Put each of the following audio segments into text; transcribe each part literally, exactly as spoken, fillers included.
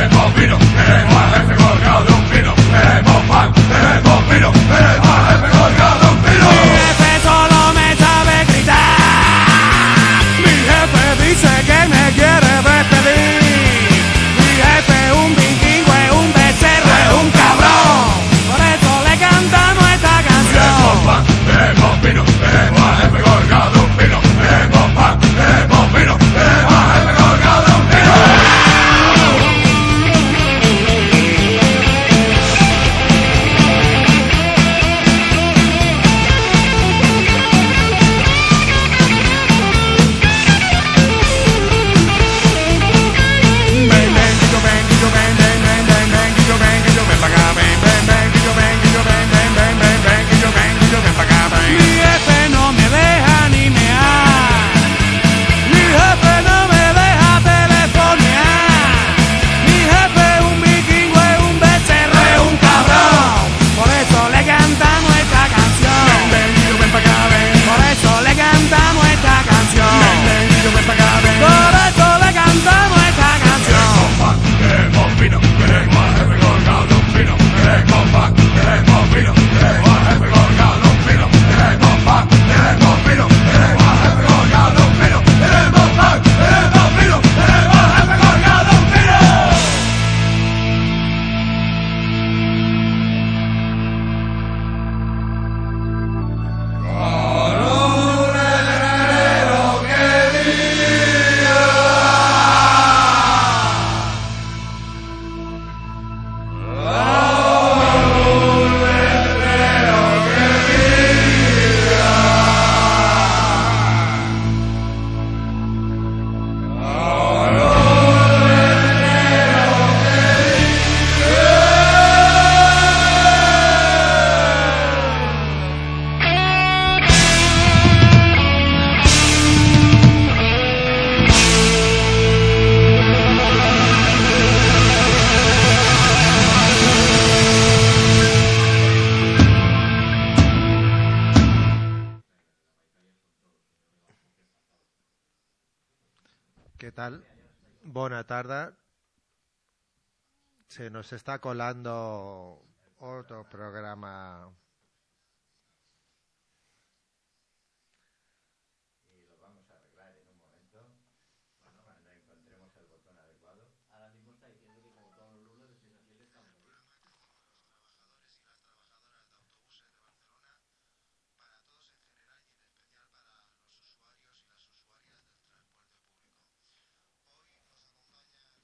queremos vino, queremos al jefe colgado de un pino, queremos pan, queremos vino, queremos al jefe colgado de un pino. Mi jefe solo me sabe gritar, mi jefe dice que me quiere despedir, mi jefe es un vikingo, es un becerro, es un cabrón, por eso le cantamos esta canción. Queremos pan, queremos vino, queremos al jefe colgado de un pino, queremos pan, queremos vino, queremos al jefe colgado de un pino. Mi jefe no me deja ni mear, mi jefe no me deja telefonear, mi jefe es un vikingo, es un becerro, es un cabrón, por eso le cantamos esta canción. Por eso le cantamos esta canción. Por eso le cantamos esta canción. Queremos pan, queremos vino, queremos al jefe colgado de un pino, queremos pan, queremos vino, queremos al jefe colgado de un pino, queremos pan, queremos vino, queremos al jefe colgado de un pino, queremos pan, queremos vino, queremos al jefe colgado de un pino. ¿Qué tal? Bona tarda. Se nos está colando otro programa. Y lo vamos a arreglar en un momento. Bueno, cuando encontremos el botón adecuado. Ahora mismo está diciendo que como todos los lunes de seis a siete estamos aquí. Trabajadores y las trabajadoras de autobuses de Barcelona, para todos en general y en especial para los usuarios y las usuarias del transporte público. Hoy nos acompañan.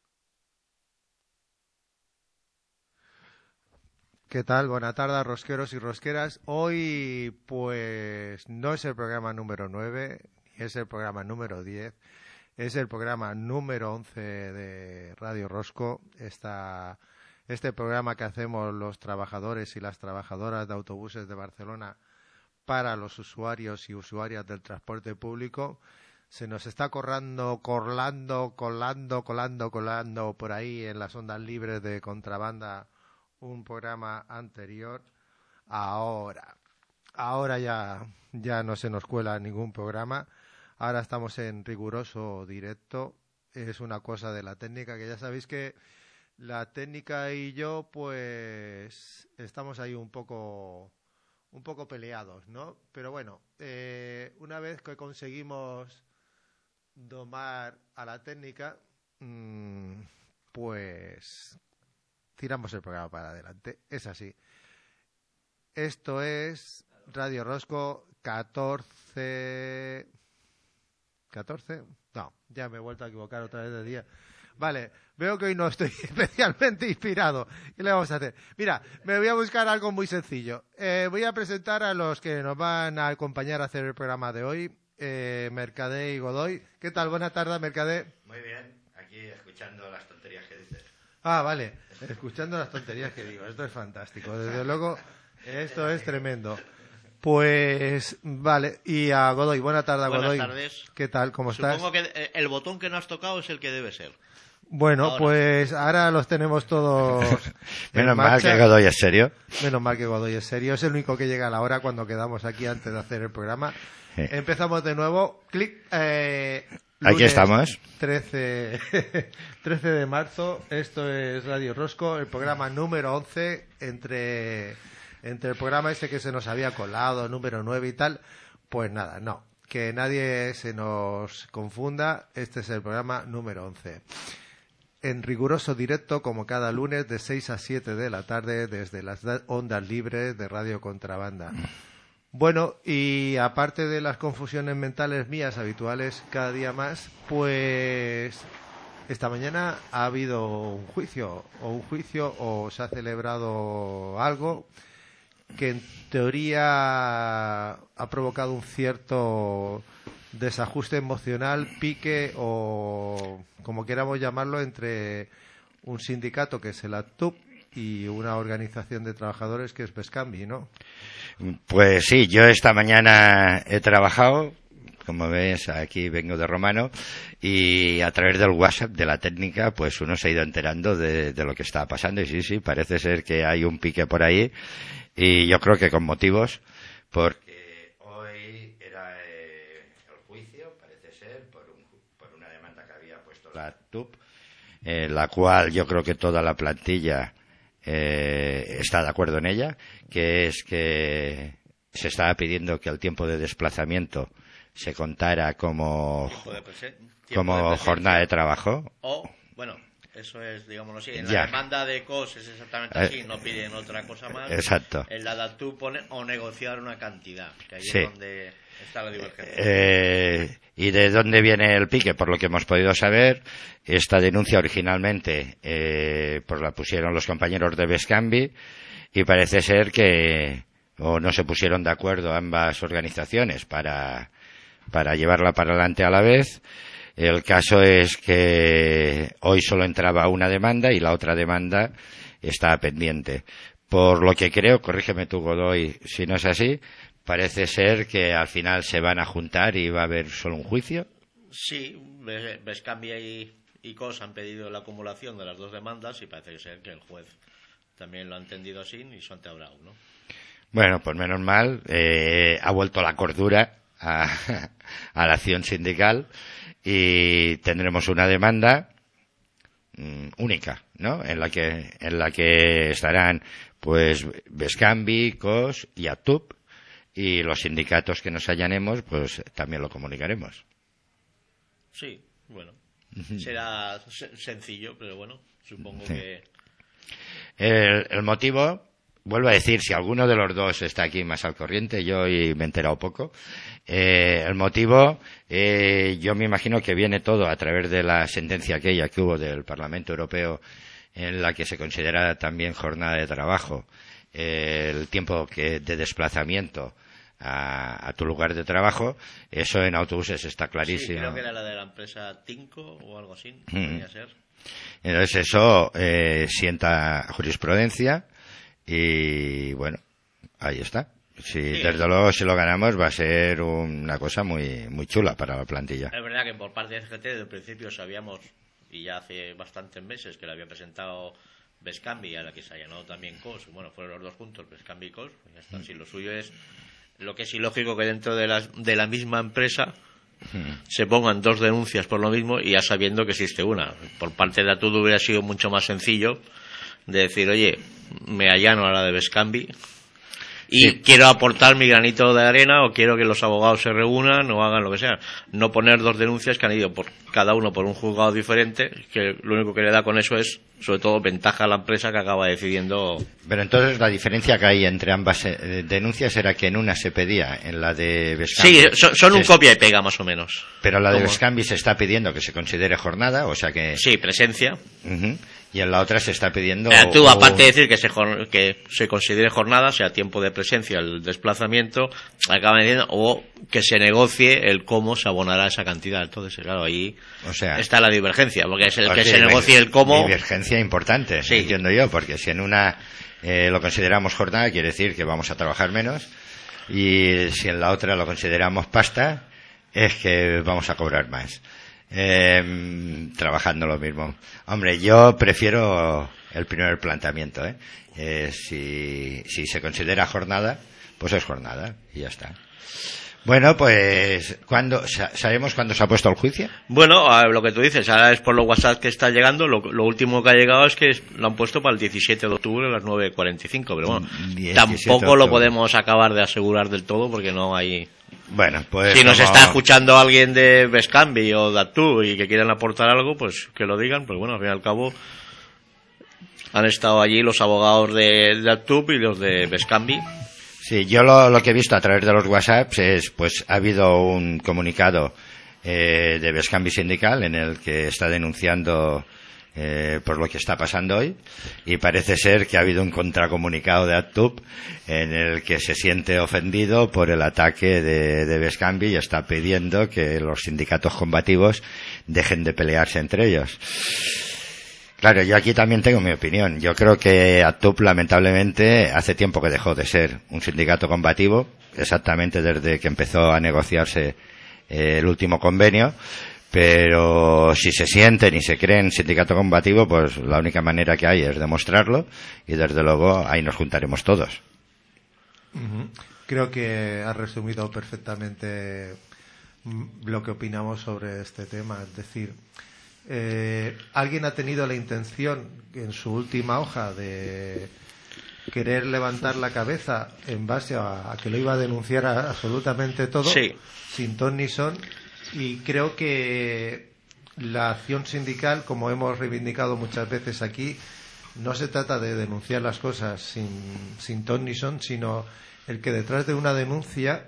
¿Qué tal? Buena tarde, rosqueros y rosqueras. Hoy, pues, no es el programa número nueve, ni es el programa número diez, es el programa número once de Radio Rosco. Esta, este programa que hacemos los trabajadores y las trabajadoras de autobuses de Barcelona para los usuarios y usuarias del transporte público. Se nos está corrando, colando, colando, colando, colando por ahí en las ondas libres de Contrabanda un programa anterior. Ahora, ahora ya, ya no se nos cuela ningún programa. Ahora estamos en riguroso directo. Es una cosa de la técnica, que ya sabéis que la técnica y yo, pues, estamos ahí un poco, un poco peleados, ¿no? Pero bueno, eh, una vez que conseguimos domar a la técnica, mmm, pues tiramos el programa para adelante. Es así. Esto es Radio Rosco catorce... ¿catorce? No, ya me he vuelto a equivocar otra vez de día. Vale, veo que hoy no estoy especialmente inspirado. ¿Qué le vamos a hacer? Mira, me voy a buscar algo muy sencillo. Eh, voy a presentar a los que nos van a acompañar a hacer el programa de hoy. Eh, Mercadé y Godoy. ¿Qué tal? Buena tarde, Mercadé. Muy bien, aquí escuchando las tonterías que dices. Ah, vale, escuchando las tonterías que digo. Esto es fantástico. Desde luego, esto es tremendo. Pues, vale, y a Godoy. Buena tarde, Buenas Godoy. tardes. ¿Qué tal? ¿Cómo estás? Supongo que el botón que no has tocado es el que debe ser. Bueno, Ahora. pues ahora los tenemos todos en Menos mal marcha. que Godoy es serio. Menos mal que Godoy es serio. Es el único que llega a la hora cuando quedamos aquí antes de hacer el programa. Sí. Empezamos de nuevo. Clic. Eh, Aquí Lunes estamos. trece, trece de marzo, esto es Radio Rosco, el programa número once, entre, entre el programa este que se nos había colado, número nueve y tal, pues nada, no, que nadie se nos confunda, este es el programa número once. En riguroso directo, como cada lunes, de seis a siete de la tarde, desde las ondas libres de Radio Contrabanda. Bueno, y aparte de las confusiones mentales mías habituales cada día más, pues esta mañana ha habido un juicio, o un juicio, o se ha celebrado algo que en teoría ha provocado un cierto desajuste emocional, pique o como queramos llamarlo, entre un sindicato que es el ACTUB y una organización de trabajadores que es Bescambi, ¿no? Pues sí, yo esta mañana he trabajado, como ves, aquí vengo de Romano, y a través del WhatsApp de la técnica, pues uno se ha ido enterando de, de lo que está pasando, y sí, sí, parece ser que hay un pique por ahí, y yo creo que con motivos, porque hoy era eh, el juicio, parece ser, por, un, por una demanda que había puesto la T U P, en la cual yo creo que toda la plantilla Eh, está de acuerdo en ella, que es que se estaba pidiendo que el tiempo de desplazamiento se contara como, Tiempo de presen- tiempo como de presencia. jornada de trabajo. O, bueno, eso es, digámoslo así. En Ya. la demanda de C O S es exactamente Eh, así, no piden otra cosa más. Exacto. En la de ACTUB pone o negociar una cantidad, que ahí Sí. es donde está la divergencia. Eh, ¿Y de dónde viene el pique? Por lo que hemos podido saber, esta denuncia originalmente eh, pues la pusieron los compañeros de Bescambi y parece ser que o no se pusieron de acuerdo ambas organizaciones para, para llevarla para adelante a la vez. El caso es que hoy solo entraba una demanda y la otra demanda está pendiente. Por lo que creo, corrígeme tú, Godoy, si no es así, parece ser que al final se van a juntar y va a haber solo un juicio. Sí, Bes- Bescambi y, y C O S han pedido la acumulación de las dos demandas y parece ser que el juez también lo ha entendido así y se han tebrado, ¿no? Bueno, pues menos mal, eh, ha vuelto la cordura a, a la acción sindical y tendremos una demanda mm, única, ¿no? En la que en la que estarán pues Bescambi, C O S y ACTUB, y los sindicatos que nos hallanemos pues también lo comunicaremos. Sí, bueno, será se- sencillo, pero bueno, supongo Sí. que... El, el motivo, vuelvo a decir, si alguno de los dos está aquí más al corriente, yo hoy me he enterado poco, eh, el motivo, eh, yo me imagino que viene todo a través de la sentencia aquella que hubo del Parlamento Europeo en la que se considera también jornada de trabajo eh, el tiempo que de desplazamiento a, a tu lugar de trabajo. Eso en autobuses está Sí, clarísimo. creo que era la de la empresa Tinco o algo así, Mm. podría ser. Entonces eso eh, sienta jurisprudencia y bueno, ahí está. Si Sí. desde luego si lo ganamos va a ser una cosa muy muy chula para la plantilla. Es verdad que por parte de C G T desde el principio sabíamos, y ya hace bastantes meses, que le había presentado Bescambi, a la que se ha llamado también C O S. Bueno, fueron los dos juntos, Bescambi y C O S. Pues ya está. Si lo suyo es, lo que es ilógico que dentro de la, de la misma empresa se pongan dos denuncias por lo mismo y ya sabiendo que existe una. Por parte de ATUD hubiera sido mucho más sencillo de decir, oye, me allano a la de Bescambi y Sí. quiero aportar mi granito de arena o quiero que los abogados se reúnan o hagan lo que sea. No poner dos denuncias que han ido por cada uno por un juzgado diferente, que lo único que le da con eso es, sobre todo, ventaja a la empresa que acaba decidiendo. Pero entonces la diferencia que hay entre ambas eh, denuncias era que en una se pedía, en la de Bescambi. Sí, son, son un se- copia y pega más o menos. Pero la de ¿Cómo? Bescambi se está pidiendo que se considere jornada, o sea que... Sí, presencia. Ujú. Y en la otra se está pidiendo... Eh, tú, o- aparte de decir que se, jor- que se considere jornada, sea tiempo de presencia, el desplazamiento, acaban diciendo, o que se negocie el cómo se abonará esa cantidad. Entonces, claro, ahí O sea, está la divergencia, porque es el o que sea, se negocie el cómo. Divergencia importante, Sí. entiendo yo, porque si en una eh, lo consideramos jornada, quiere decir que vamos a trabajar menos, y si en la otra lo consideramos pasta, es que vamos a cobrar más. Eh, trabajando lo mismo. Hombre, yo prefiero el primer planteamiento, ¿eh? Eh, si, si se considera jornada, pues es jornada, y ya está. Bueno, pues, ¿cuándo, sa- ¿sabemos cuándo se ha puesto el juicio? Bueno, a lo que tú dices, ahora es por los WhatsApp que está llegando, lo, lo último que ha llegado es que es- lo han puesto para el diecisiete de octubre a las nueve cuarenta y cinco, pero bueno, diecisiete tampoco de lo octubre. podemos acabar de asegurar del todo porque no hay... Bueno, pues... Si nos como- está escuchando alguien de Bescambi o de Actu y que quieran aportar algo, pues que lo digan, pues bueno, al fin y al cabo han estado allí los abogados de, de Actu y los de Bescambi. Sí, yo lo, lo que he visto a través de los WhatsApps es, pues, ha habido un comunicado eh, de Bescambi Sindical en el que está denunciando eh, por lo que está pasando hoy, y parece ser que ha habido un contracomunicado de Actub en el que se siente ofendido por el ataque de, de Bescambi y está pidiendo que los sindicatos combativos dejen de pelearse entre ellos. Claro, yo aquí también tengo mi opinión. Yo creo que Actub, lamentablemente, hace tiempo que dejó de ser un sindicato combativo, exactamente desde que empezó a negociarse eh, el último convenio, pero si se sienten y se creen sindicato combativo, pues la única manera que hay es demostrarlo, y desde luego ahí nos juntaremos todos. Ujú. Creo que has resumido perfectamente mm, lo que opinamos sobre este tema. Es decir, eh, alguien ha tenido la intención en su última hoja de querer levantar la cabeza en base a, a que lo iba a denunciar a absolutamente todo, Sí. sin ton ni son, y creo que la acción sindical, como hemos reivindicado muchas veces aquí, no se trata de denunciar las cosas sin, sin ton ni son, sino el que detrás de una denuncia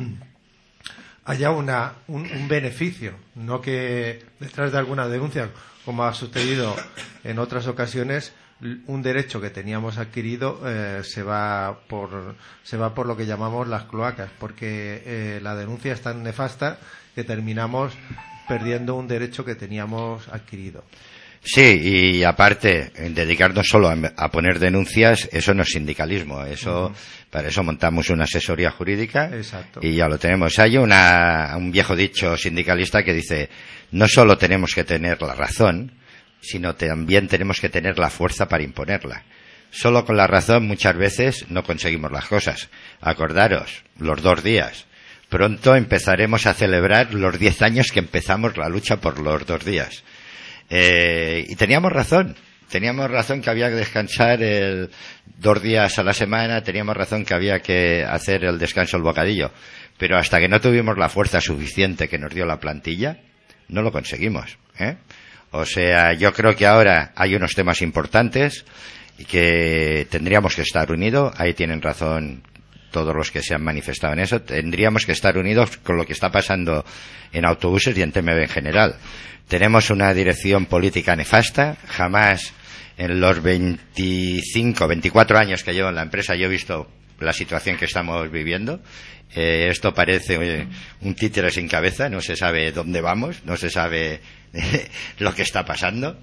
haya una, un, un beneficio, no que detrás de alguna denuncia, como ha sucedido en otras ocasiones, un derecho que teníamos adquirido eh, se va por se va por lo que llamamos las cloacas, porque eh, la denuncia es tan nefasta que terminamos perdiendo un derecho que teníamos adquirido. Sí, y aparte, en dedicarnos solo a, a poner denuncias, eso no es sindicalismo. Eso, uh-huh. Para eso montamos una asesoría jurídica. Exacto. Y ya lo tenemos. Hay una, un viejo dicho sindicalista que dice, no solo tenemos que tener la razón, sino también tenemos que tener la fuerza para imponerla. Solo con la razón muchas veces no conseguimos las cosas. Acordaros, los dos días. Pronto empezaremos a celebrar los diez años que empezamos la lucha por los dos días. Eh, y teníamos razón, teníamos razón que había que descansar el, dos días a la semana, teníamos razón que había que hacer el descanso el bocadillo, pero hasta que no tuvimos la fuerza suficiente que nos dio la plantilla, no lo conseguimos, ¿eh? O sea, yo creo que ahora hay unos temas importantes y que tendríamos que estar unidos, ahí tienen razón todos los que se han manifestado en eso, tendríamos que estar unidos con lo que está pasando en autobuses y en T M B en general. Tenemos una dirección política nefasta, jamás en los veinticinco, veinticuatro años que llevo en la empresa yo he visto la situación que estamos viviendo. Eh, esto parece eh, un títere sin cabeza, no se sabe dónde vamos, no se sabe eh, lo que está pasando.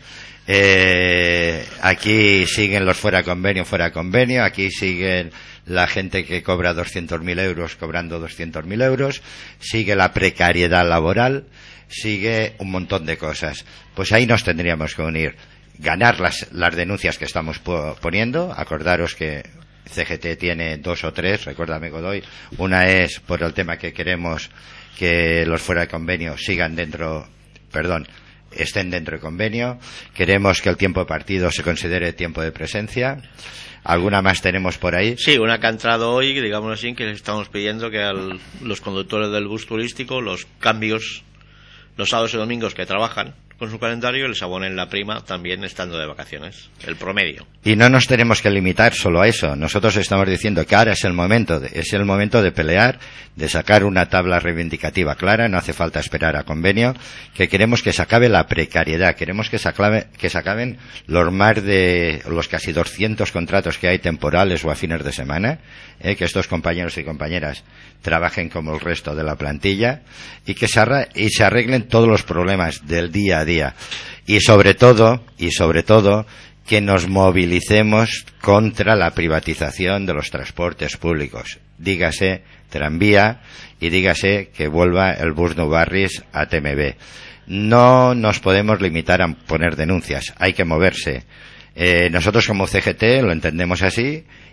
Eh, aquí siguen los fuera convenio, fuera convenio, aquí siguen la gente que cobra doscientos mil euros cobrando doscientos mil euros, sigue la precariedad laboral, sigue un montón de cosas. Pues ahí nos tendríamos que unir, ganar las, las denuncias que estamos po- poniendo. Acordaros que C G T tiene dos o tres, recuérdame Godoy, una es por el tema que queremos que los fuera de convenio sigan dentro, perdón, estén dentro del convenio, queremos que el tiempo de partido se considere tiempo de presencia. ¿Alguna más tenemos por ahí? Sí, una que ha entrado hoy, digamos así, que estamos pidiendo que a los conductores del bus turístico los cambios los sábados y domingos que trabajan con su calendario les abonen la prima también estando de vacaciones, el promedio. Y no nos tenemos que limitar solo a eso. Nosotros estamos diciendo que ahora es el momento, de, es el momento de pelear, de sacar una tabla reivindicativa clara, no hace falta esperar a convenio, que queremos que se acabe la precariedad, queremos que se acabe, que se acaben los más de, los casi doscientos contratos que hay temporales o a fines de semana, eh, que estos compañeros y compañeras trabajen como el resto de la plantilla y que se, arra- y se arreglen todos los problemas del día a día. Y sobre todo, y sobre todo, que nos movilicemos contra la privatización de los transportes públicos. Dígase tranvía y dígase que vuelva el bus Nou Barris a T M B. No nos podemos limitar a poner denuncias, hay que moverse. Eh, nosotros como C G T lo entendemos así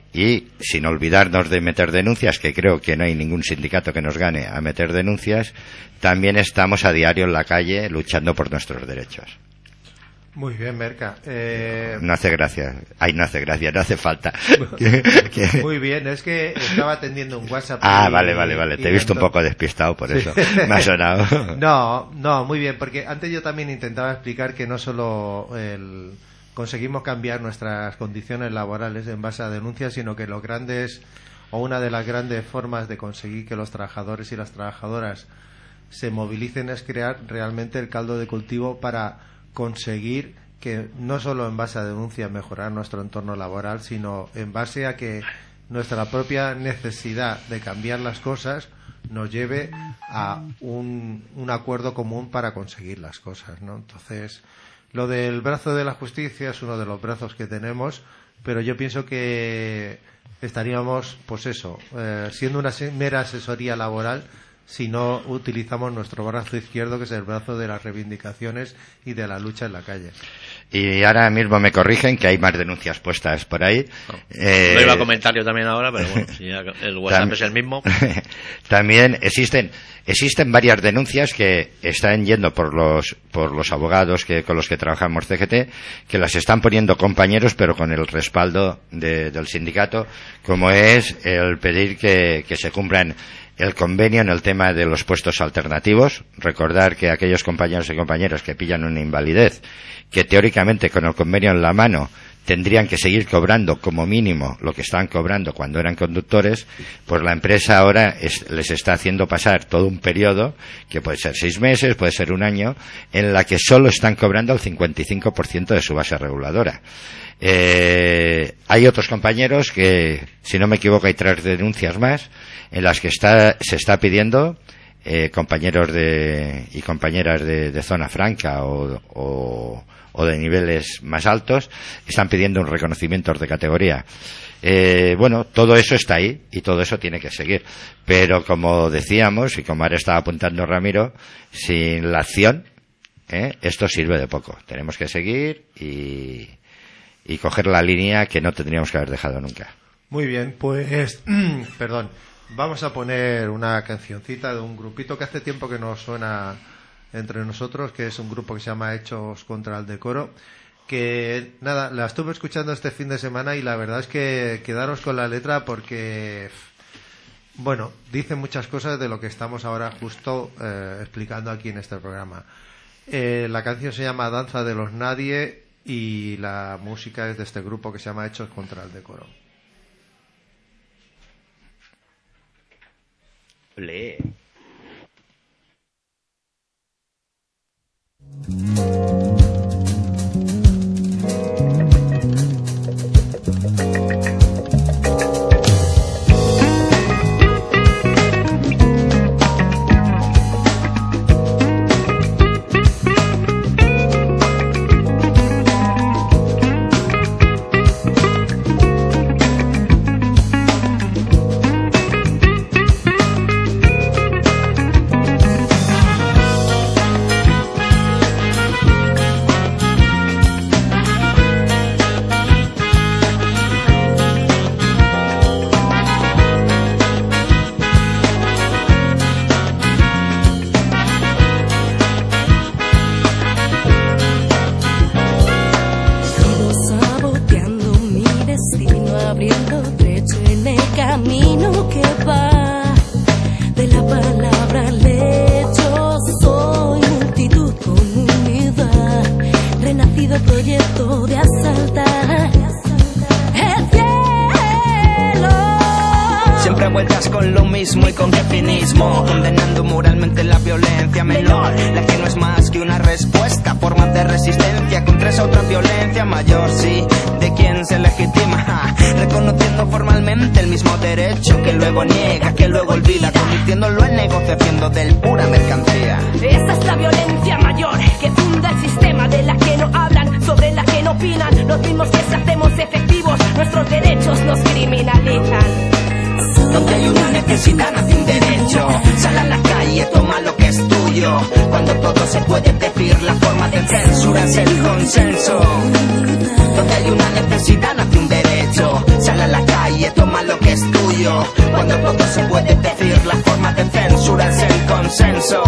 y sin olvidarnos de meter denuncias, que creo que no hay ningún sindicato que nos gane a meter denuncias, también estamos a diario en la calle luchando por nuestros derechos. Muy bien, Merca. Eh... No hace gracia. Ay, no hace gracia, no hace falta. Muy bien, es que estaba atendiendo un WhatsApp. Ah, y, vale, vale, vale. Te he visto un poco despistado por eso. Me ha sonado. No, no, muy bien, porque antes yo también intentaba explicar que no solo el... conseguimos cambiar nuestras condiciones laborales en base a denuncias, sino que los grandes, o una de las grandes formas de conseguir que los trabajadores y las trabajadoras se movilicen es crear realmente el caldo de cultivo para conseguir que no solo en base a denuncias mejorar nuestro entorno laboral, sino en base a que nuestra propia necesidad de cambiar las cosas nos lleve a un, un acuerdo común para conseguir las cosas, ¿no? Entonces, lo del brazo de la justicia es uno de los brazos que tenemos, pero yo pienso que estaríamos, pues eso, eh, siendo una mera asesoría laboral si no utilizamos nuestro brazo izquierdo, que es el brazo de las reivindicaciones y de la lucha en la calle. Y ahora mismo me corrigen que hay más denuncias puestas por ahí. No, eh, lo iba a comentar yo también ahora, pero bueno, si ya el WhatsApp es el mismo. También existen existen varias denuncias que están yendo por los por los abogados que con los que trabajamos C G T, que las están poniendo compañeros, pero con el respaldo de, del sindicato, como es el pedir que, que se cumplan el convenio en el tema de los puestos alternativos. Recordar que aquellos compañeros y compañeras que pillan una invalidez, que teóricamente con el convenio en la mano tendrían que seguir cobrando como mínimo lo que estaban cobrando cuando eran conductores, pues la empresa ahora es, les está haciendo pasar todo un periodo, que puede ser seis meses, puede ser un año, en la que solo están cobrando el cincuenta y cinco por ciento de su base reguladora. Eh, hay otros compañeros que, si no me equivoco, hay tres denuncias más en las que está, se está pidiendo eh, compañeros de, y compañeras de, de zona franca o, o, o de niveles más altos, están pidiendo un reconocimiento de categoría. Eh, bueno, todo eso está ahí y todo eso tiene que seguir, pero como decíamos y como ahora estaba apuntando Ramiro, sin la acción eh, esto sirve de poco. Tenemos que seguir y y coger la línea que no tendríamos que haber dejado nunca. Muy bien, pues perdón, vamos a poner una cancioncita de un grupito que hace tiempo que nos suena entre nosotros, que es un grupo que se llama Hechos contra el Decoro, que nada, la estuve escuchando este fin de semana y la verdad es que quedaros con la letra porque, bueno, dice muchas cosas de lo que estamos ahora justo eh, explicando aquí en este programa. Eh, la canción se llama Danza de los Nadie y la música es de este grupo que se llama Hechos contra el Decoro. Lee. Donde hay una necesidad nace un derecho. Sal a la calle, consenso.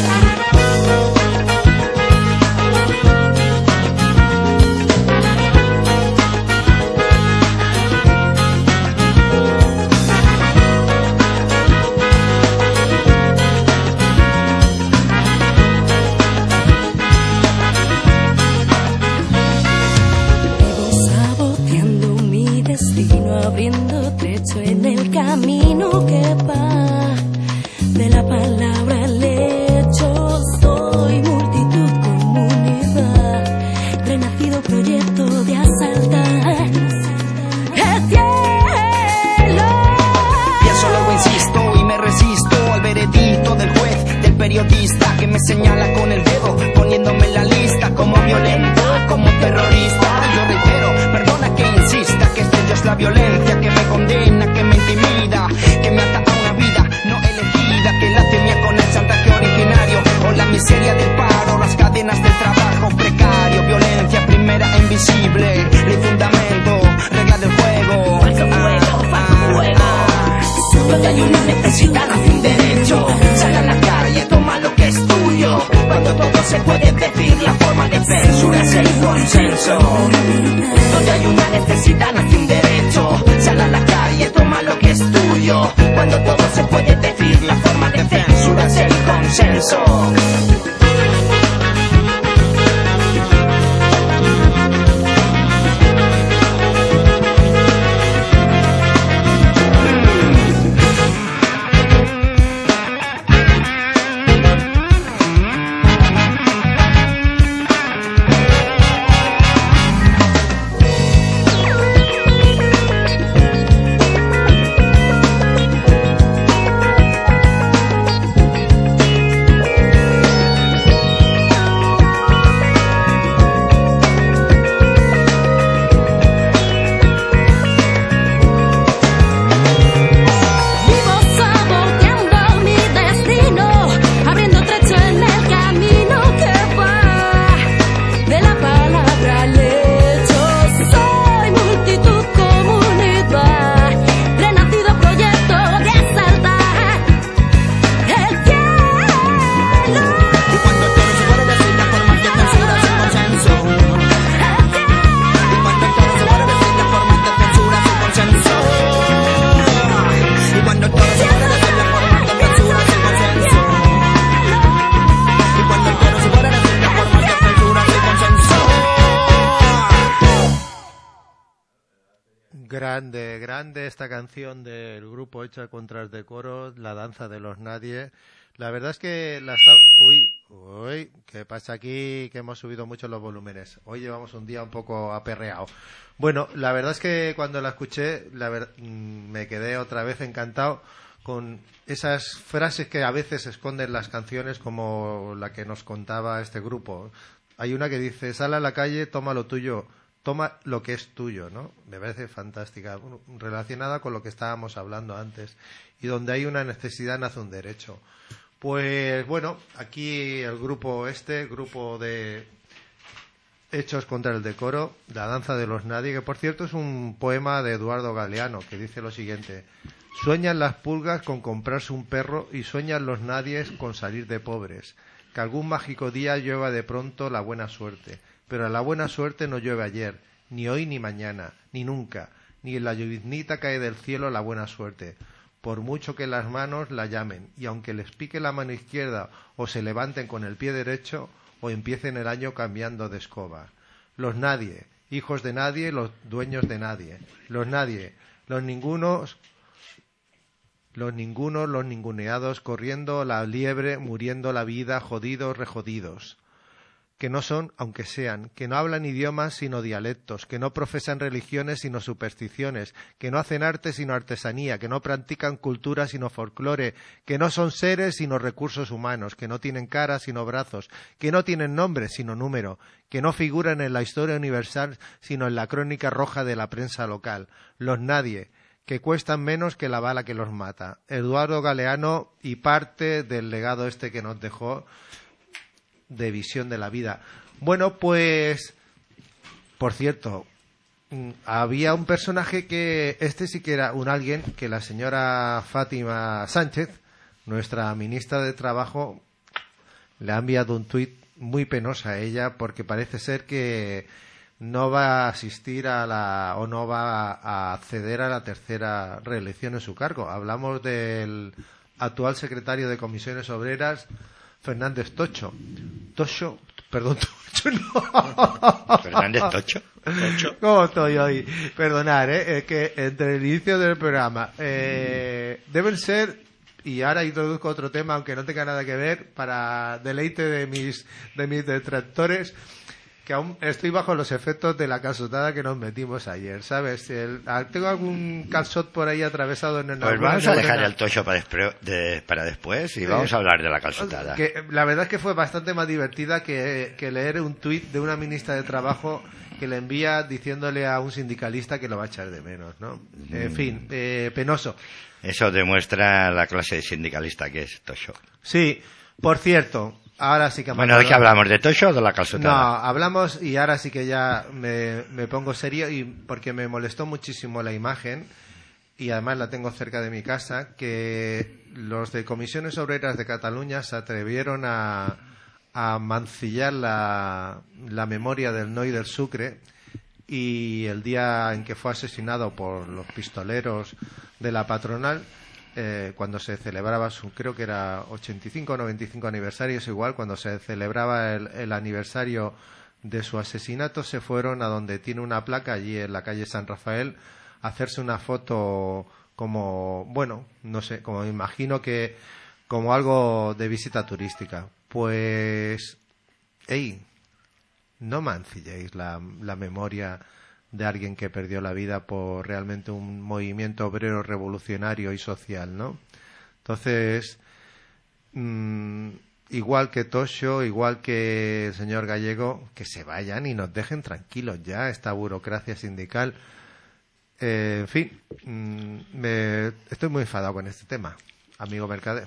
Abriendo trecho en el camino que va de la palabra al hecho. Soy multitud, comunidad, renacido proyecto de asaltar el cielo. Pienso, luego insisto y me resisto al veredicto del juez, del periodista que me señala con el dedo, poniéndome en la lista como violento, como terrorista. Yo reitero, perdona que insista, que este es la violencia que me condena, que me intimida, que me ata a una vida no elegida, que la temía con el chantaje originario o la miseria del paro, las cadenas del trabajo precario, violencia primera e invisible, ley fundamento, regla del juego. Falso fuego, falso fuego. Donde hay una necesidad nace un derecho, sal a la calle, toma lo que es tuyo. Cuando todo se puede decir, la forma de censura es el consenso. Donde hay una necesidad nace un derecho, sal a la calle, toma lo que es tuyo. Cuando todo se puede decir, la forma de censura es el consenso. Grande, grande esta canción del grupo hecha contra el decoro, La danza de los nadie. La verdad es que la está... Uy, uy, ¿qué pasa aquí? Que hemos subido mucho los volúmenes. Hoy llevamos un día un poco aperreado. Bueno, la verdad es que cuando la escuché, la ver... me quedé otra vez encantado con esas frases que a veces esconden las canciones, como la que nos contaba este grupo. Hay una que dice, sal a la calle, toma lo tuyo, toma lo que es tuyo, ¿no? Me parece fantástica, relacionada con lo que estábamos hablando antes. Y donde hay una necesidad nace un derecho. Pues bueno, aquí el grupo este, grupo de Hechos contra el decoro, La danza de los nadie, que por cierto es un poema de Eduardo Galeano, que dice lo siguiente: sueñan las pulgas con comprarse un perro y sueñan los nadies con salir de pobres. Que algún mágico día llueva de pronto la buena suerte. Pero la buena suerte no llueve ayer, ni hoy ni mañana, ni nunca, ni en la lloviznita cae del cielo la buena suerte, por mucho que las manos la llamen, y aunque les pique la mano izquierda o se levanten con el pie derecho, o empiecen el año cambiando de escoba. Los nadie, hijos de nadie, los dueños de nadie. Los nadie, los ningunos, los ningunos, los ninguneados, corriendo la liebre, muriendo la vida, jodidos, rejodidos. Que no son, aunque sean, que no hablan idiomas sino dialectos, que no profesan religiones sino supersticiones, que no hacen arte sino artesanía, que no practican cultura sino folclore, que no son seres sino recursos humanos, que no tienen cara sino brazos, que no tienen nombre sino número, que no figuran en la historia universal sino en la crónica roja de la prensa local. Los nadie, que cuestan menos que la bala que los mata. Eduardo Galeano, y parte del legado este que nos dejó de visión de la vida. Bueno, pues, por cierto, había un personaje que, este sí que era un alguien, que la señora Fátima Sánchez nuestra ministra de Trabajo le ha enviado un tuit muy penoso a ella porque parece ser que no va a asistir a la o no va a acceder a la tercera reelección en su cargo. Hablamos del actual secretario de Comisiones Obreras, Fernández Tocho. Tocho, perdón, Tocho no. Fernández Tocho. Tocho. ¿Cómo estoy hoy? Perdonar, ¿eh? Es que entre el inicio del programa eh, deben ser, y ahora introduzco otro tema, aunque no tenga nada que ver, para deleite de mis de mis detractores, que aún estoy bajo los efectos de la calzotada que nos metimos ayer, ¿sabes? El, tengo algún calzot por ahí atravesado en el... Pues vamos a dejar el Tocho para, despre, de, para después y sí. Vamos a hablar de la calzotada. Que, la verdad es que fue bastante más divertida que, que leer un tuit de una ministra de Trabajo que le envía diciéndole a un sindicalista que lo va a echar de menos, ¿no? Mm. En fin, eh, penoso. Eso demuestra la clase de sindicalista que es Tocho. Sí, por cierto... Ahora sí que... Bueno, ¿de qué hablamos? ¿De Tocho o de la calzotada? No, hablamos y ahora sí que ya me, me pongo serio y porque me molestó muchísimo la imagen y además la tengo cerca de mi casa, que los de Comisiones Obreras de Cataluña se atrevieron a, a mancillar la, la memoria del Noi del Sucre y el día en que fue asesinado por los pistoleros de la patronal, Eh, cuando se celebraba su, creo que era ochenta y cinco o noventa y cinco aniversarios, igual, cuando se celebraba el, el aniversario de su asesinato, se fueron a donde tiene una placa, allí en la calle San Rafael, a hacerse una foto como, bueno, no sé, como me imagino que como algo de visita turística. Pues, hey, no mancilléis la, la memoria de alguien que perdió la vida por realmente un movimiento obrero revolucionario y social, ¿no? Entonces, mmm, igual que Tocho, igual que el señor Gallego, que se vayan y nos dejen tranquilos ya esta burocracia sindical. Eh, en fin, mmm, me, estoy muy enfadado con este tema, amigo Mercader.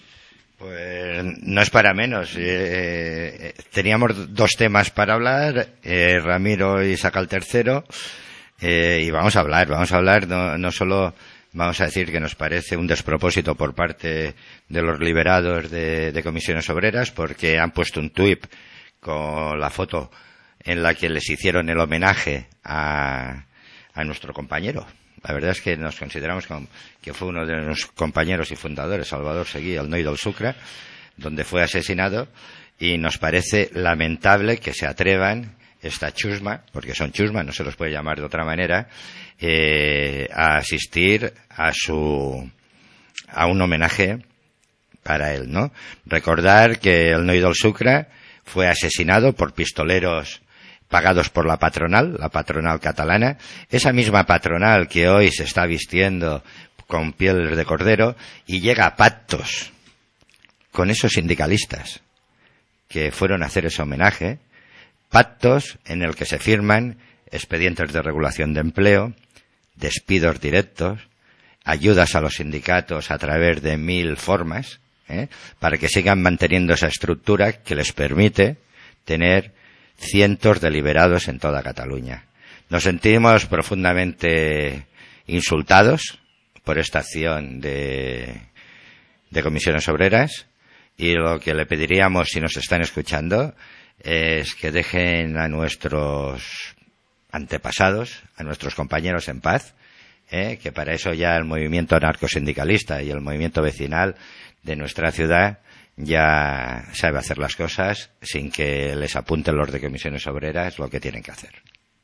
Pues no es para menos. Eh, teníamos dos temas para hablar. Eh, Ramiro hoy saca el tercero. Eh, y vamos a hablar, vamos a hablar, no, no solo vamos a decir que nos parece un despropósito por parte de los liberados de, de Comisiones Obreras, porque han puesto un tuit con la foto en la que les hicieron el homenaje a, a nuestro compañero. La verdad es que nos consideramos que fue uno de nuestros compañeros y fundadores, Salvador Seguí, el Noi del Sucre, donde fue asesinado, y nos parece lamentable que se atrevan esta chusma, porque son chusma, no se los puede llamar de otra manera, eh, a asistir a su a un homenaje para él, ¿no? Recordar que el Noi del Sucre fue asesinado por pistoleros pagados por la patronal, la patronal catalana, esa misma patronal que hoy se está vistiendo con pieles de cordero y llega a pactos con esos sindicalistas que fueron a hacer ese homenaje, pactos en el que se firman expedientes de regulación de empleo, despidos directos, ayudas a los sindicatos a través de mil formas, ¿eh? para que sigan manteniendo esa estructura que les permite tener cientos de liberados en toda Cataluña. Nos sentimos profundamente insultados por esta acción de, de Comisiones Obreras, y lo que le pediríamos, si nos están escuchando, es que dejen a nuestros antepasados, a nuestros compañeros en paz, ¿eh? que para eso ya el movimiento anarcosindicalista y el movimiento vecinal de nuestra ciudad ya sabe hacer las cosas sin que les apunten los de Comisiones Obreras lo que tienen que hacer.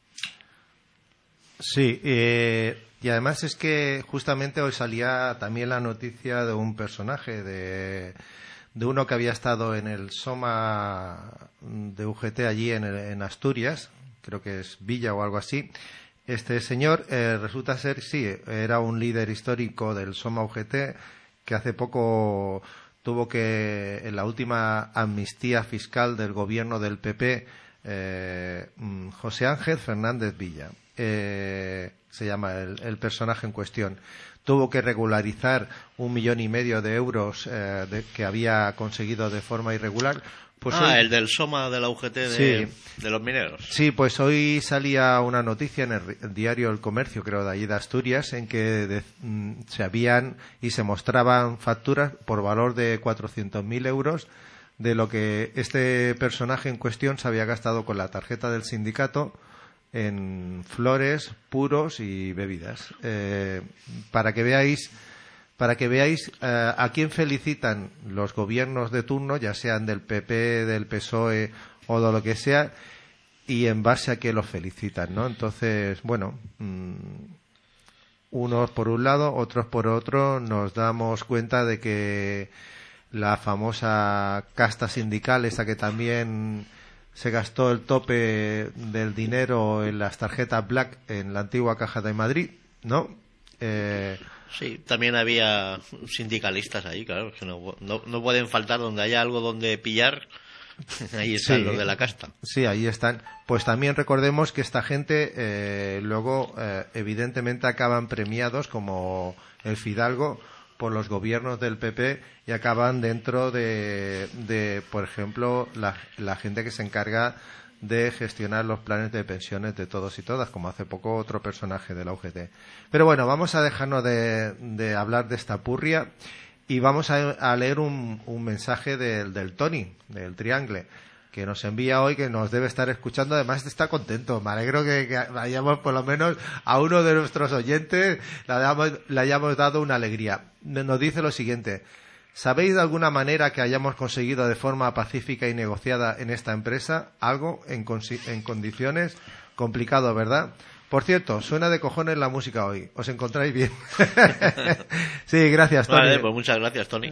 Sí, eh, y además es que justamente hoy salía también la noticia de un personaje, de, de uno que había estado en el Soma de U G T allí en, en Asturias, creo que es Villa o algo así. Este señor eh, resulta ser, sí, era un líder histórico del Soma U G T que hace poco tuvo que, en la última amnistía fiscal del gobierno del P P, eh, José Ángel Fernández Villa, eh, se llama el, el personaje en cuestión, tuvo que regularizar un millón y medio de euros eh, de, que había conseguido de forma irregular, Pues ah, hoy- el del Soma de la U G T de, Sí. de los mineros. Sí, pues hoy salía una noticia en el, ri- el diario El Comercio, creo, de allí de Asturias, en que de- mm, se habían y se mostraban facturas por valor de cuatrocientos mil euros de lo que este personaje en cuestión se había gastado con la tarjeta del sindicato en flores, puros y bebidas. Eh, para que veáis, para que veáis eh, a quién felicitan los gobiernos de turno, ya sean del P P, del P S O E o de lo que sea, y en base a qué los felicitan, ¿no? Entonces, bueno, mmm, unos por un lado, otros por otro, nos damos cuenta de que la famosa casta sindical, esa que también se gastó el tope del dinero en las tarjetas Black en la antigua Caja de Madrid, ¿no? Eh, Sí, también había sindicalistas ahí, claro, que no, no, no pueden faltar donde haya algo donde pillar. Ahí están Sí. los de la casta. Sí, ahí están. Pues también recordemos que esta gente eh, luego, eh, evidentemente, acaban premiados como el Fidalgo por los gobiernos del P P y acaban dentro de, de por ejemplo, la, la gente que se encarga de gestionar los planes de pensiones de todos y todas, como hace poco otro personaje de la U G T. Pero bueno, vamos a dejarnos de, de hablar de esta purria y vamos a, a leer un, un mensaje del, del Tony, del Triangle, que nos envía hoy, que nos debe estar escuchando. Además está contento. Me alegro que, que hayamos por lo menos a uno de nuestros oyentes le hayamos, le hayamos dado una alegría. Nos dice lo siguiente: ¿sabéis de alguna manera que hayamos conseguido de forma pacífica y negociada en esta empresa algo en, consi- en condiciones? Complicado, ¿verdad? Por cierto, suena de cojones la música hoy. ¿Os encontráis bien? Sí, gracias, Tony. Vale, pues muchas gracias, Tony.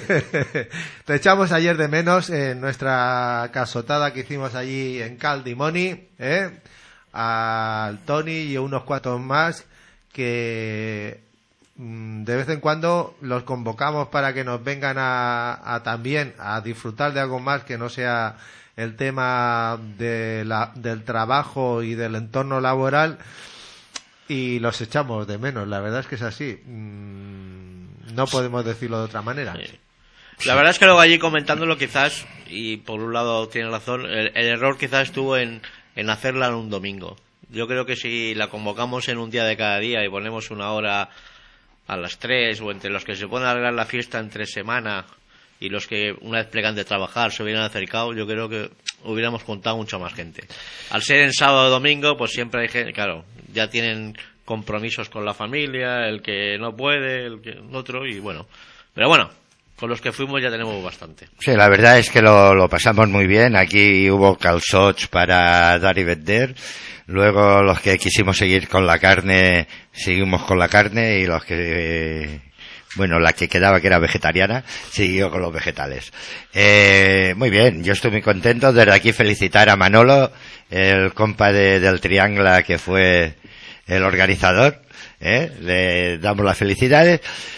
Te echamos ayer de menos en nuestra casotada que hicimos allí en Caldimoni, ¿eh? Al Tony y unos cuantos más que mm, de vez en cuando los convocamos para que nos vengan a, a también a disfrutar de algo más que no sea el tema de la, del trabajo y del entorno laboral, y los echamos de menos. La verdad es que es así. Mm, no podemos decirlo de otra manera. Sí. La verdad es que luego allí comentándolo quizás, y por un lado tiene razón, el, el error quizás estuvo en, en hacerla en un domingo. Yo creo que si la convocamos en un día de cada día y ponemos una hora a las tres, o entre los que se pueden alargar la fiesta entre semana y los que una vez plegan de trabajar se hubieran acercado, yo creo que hubiéramos contado mucha más gente. Al ser en sábado o domingo, pues siempre hay gente, claro, ya tienen compromisos con la familia, el que no puede, el que otro, y bueno. Pero bueno, con los que fuimos ya tenemos bastante. Sí, la verdad es que lo, lo pasamos muy bien. Aquí hubo calçots para dar y vender. Luego los que quisimos seguir con la carne, seguimos con la carne, y los que... Eh, bueno, la que quedaba, que era vegetariana, siguió con los vegetales. Eh, muy bien, yo estoy muy contento. Desde aquí felicitar a Manolo, el compa de, del Triangle, que fue el organizador. ¿eh? Le damos las felicidades.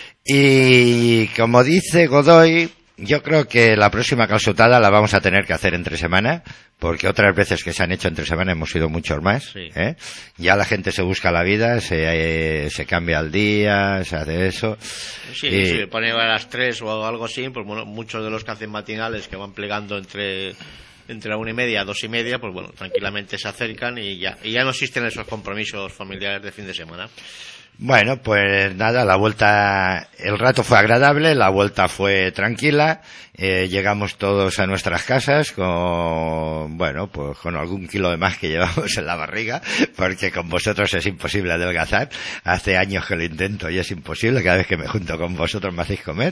Y como dice Godoy, yo creo que la próxima calçotada la vamos a tener que hacer entre semana, porque otras veces que se han hecho entre semana hemos sido muchos más. Sí. ¿eh? Ya la gente se busca la vida, se, eh, se cambia al día, se hace eso. Sí, y... si pone a las tres o algo así, pues bueno, muchos de los que hacen matinales que van plegando entre entre la una y media, dos y media, pues bueno, tranquilamente se acercan y ya, y ya no existen esos compromisos familiares de fin de semana. Bueno, pues nada, la vuelta, el rato fue agradable, la vuelta fue tranquila, eh, llegamos todos a nuestras casas con, bueno, pues con algún kilo de más que llevamos en la barriga, porque con vosotros es imposible adelgazar. Hace años que lo intento y es imposible, cada vez que me junto con vosotros me hacéis comer.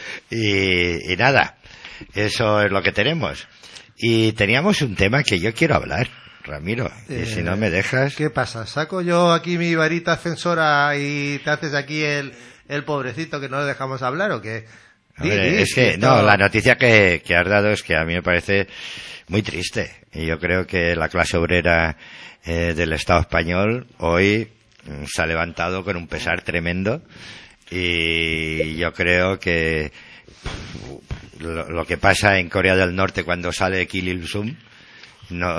Y, y nada, eso es lo que tenemos. Y teníamos un tema que yo quiero hablar, Ramiro, y Eh, si no me dejas... ¿Qué pasa? ¿Saco yo aquí mi varita ascensora y te haces aquí el, el pobrecito que no le dejamos hablar o qué? Di, Hombre, di, es que, si no, esto- la noticia que, que has dado es que a mí me parece muy triste. Y yo creo que la clase obrera eh, del Estado español hoy mm, se ha levantado con un pesar tremendo. Y yo creo que pff, lo, lo que pasa en Corea del Norte cuando sale Kim Il-sung, no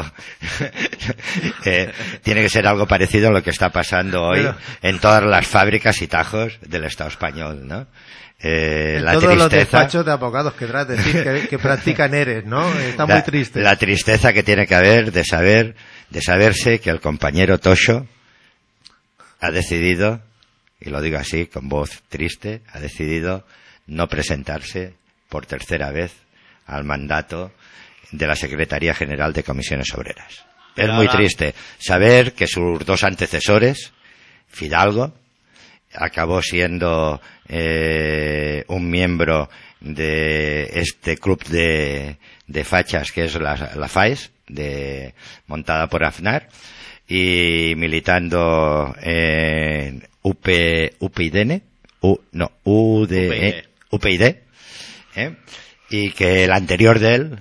eh, tiene que ser algo parecido a lo que está pasando hoy Pero, en todas las fábricas y tajos del Estado español, ¿no? Eh, en la todos los tristeza, despachos de abogados querrás decir que, que practican eres, ¿no? Está la, muy triste. la tristeza que tiene que haber de saber, de saberse que el compañero Tosho ha decidido, y lo digo así con voz triste, ha decidido no presentarse por tercera vez al mandato de la Secretaría General de Comisiones Obreras. Pero es muy ahora... triste saber que sus dos antecesores, Fidalgo, acabó siendo eh, un miembro de este club de, de fachas que es la, la FAES, de, montada por Aznar, y militando en U P, U P I D N, U, no, U D, U P I D. eh, U P I D, ¿eh? Y que el anterior de él,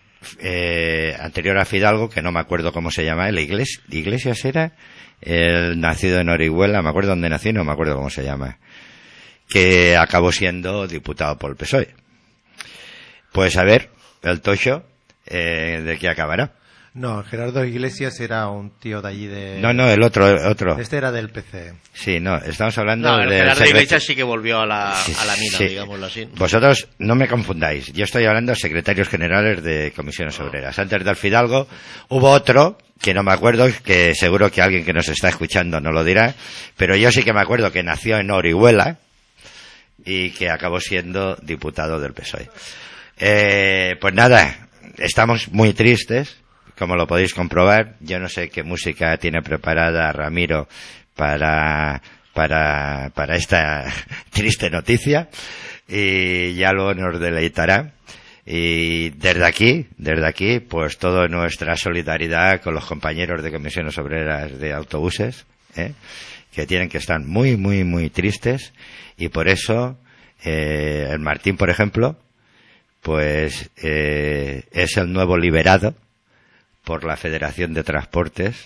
eh, anterior a Fidalgo, que no me acuerdo cómo se llama, la iglesia, Iglesias era, el nacido en Orihuela, me acuerdo dónde nació, no me acuerdo cómo se llama, que acabó siendo diputado por el P S O E. Pues a ver, el Tosho, eh, ¿de qué acabará? No, Gerardo Iglesias era un tío de allí de... No, no, el otro, el otro. Este era del P C. Sí, no, estamos hablando No, el del Gerardo secret- Iglesias sí que volvió a la, Sí, a la mina, sí. digámoslo así. Vosotros no me confundáis. Yo estoy hablando de secretarios generales de comisiones obreras. Antes del Fidalgo hubo otro que no me acuerdo, que seguro que alguien que nos está escuchando no lo dirá, pero yo sí que me acuerdo que nació en Orihuela y que acabó siendo diputado del P S O E. Eh, pues nada, estamos muy tristes, como lo podéis comprobar. Yo no sé qué música tiene preparada Ramiro para para para esta triste noticia, y ya luego nos deleitará. Y desde aquí, desde aquí, pues toda nuestra solidaridad con los compañeros de comisiones obreras de autobuses, ¿eh? Que tienen que estar muy, muy, muy tristes, y por eso eh, el Martín, por ejemplo, pues eh, es el nuevo liberado por la Federación de Transportes,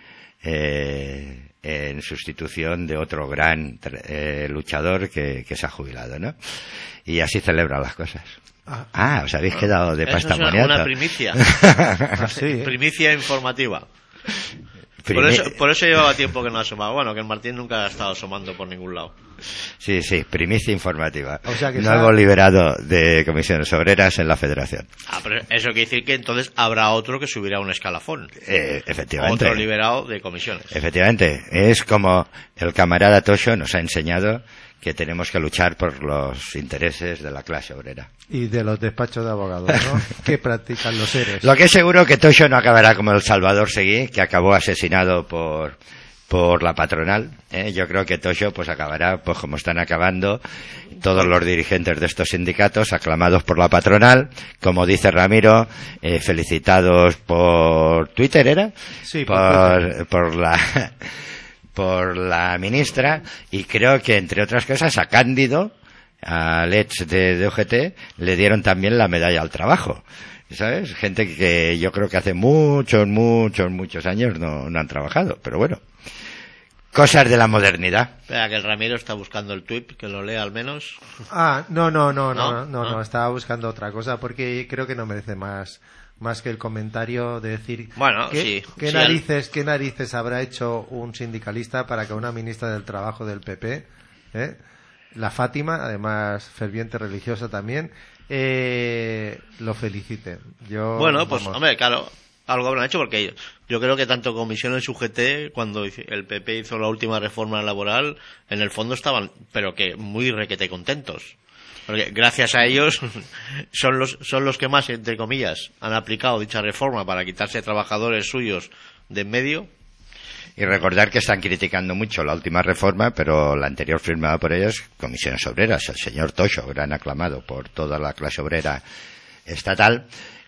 eh, en sustitución de otro gran eh, luchador que, que se ha jubilado, ¿no? Y así celebran las cosas. Ah, Ah, os habéis quedado de Eso pasta es una, moniata. una primicia. ah, sí. Primicia informativa. Por Primi- eso, por eso llevaba tiempo que no asomaba. Bueno, que el Martín nunca ha estado asomando por ningún lado. Sí, sí, primicia informativa. O sea que Nuevo sea- liberado de comisiones obreras en la Federación. Ah, pero eso quiere decir que entonces habrá otro que subirá un escalafón. Eh, efectivamente. Otro liberado de comisiones. Efectivamente. Es como el camarada Tosho nos ha enseñado que tenemos que luchar por los intereses de la clase obrera. Y de los despachos de abogados, ¿no? Que practican los seres. Lo que es seguro que Tosho no acabará como el Salvador Seguí, que acabó asesinado por por la patronal, ¿eh? Yo creo que Tosho pues acabará pues como están acabando todos los dirigentes de estos sindicatos, aclamados por la patronal, como dice Ramiro, eh, felicitados por Twitter, ¿era? Sí, por por, por la por la ministra, y creo que entre otras cosas a Cándido, al ex de, de O G T, le dieron también la medalla al trabajo. ¿Sabes? Gente que yo creo que hace muchos, muchos, muchos años no, no han trabajado, pero bueno. Cosas de la modernidad. Espera, que el Ramiro está buscando el tweet, que lo lea al menos. Ah, no, no, no, no, ¿No? no, no, ¿No? estaba buscando otra cosa porque creo que no merece más más que el comentario de decir Bueno, ¿qué, sí, qué sí, narices, qué narices habrá hecho un sindicalista para que una ministra del Trabajo del P P, ¿eh? La Fátima, además ferviente religiosa también, eh, lo felicite. Yo, Bueno, pues, vamos, hombre, claro, algo habrán hecho porque yo, yo creo que tanto comisiones U G T, cuando hice- el P P hizo la última reforma laboral, en el fondo estaban, pero que muy requete contentos. Porque gracias a ellos son los, son los que más, entre comillas, han aplicado dicha reforma para quitarse trabajadores suyos de en medio. Y recordar que están criticando mucho la última reforma, pero la anterior firmada por ellos, comisiones obreras, el señor Tosho, gran aclamado por toda la clase obrera estatal,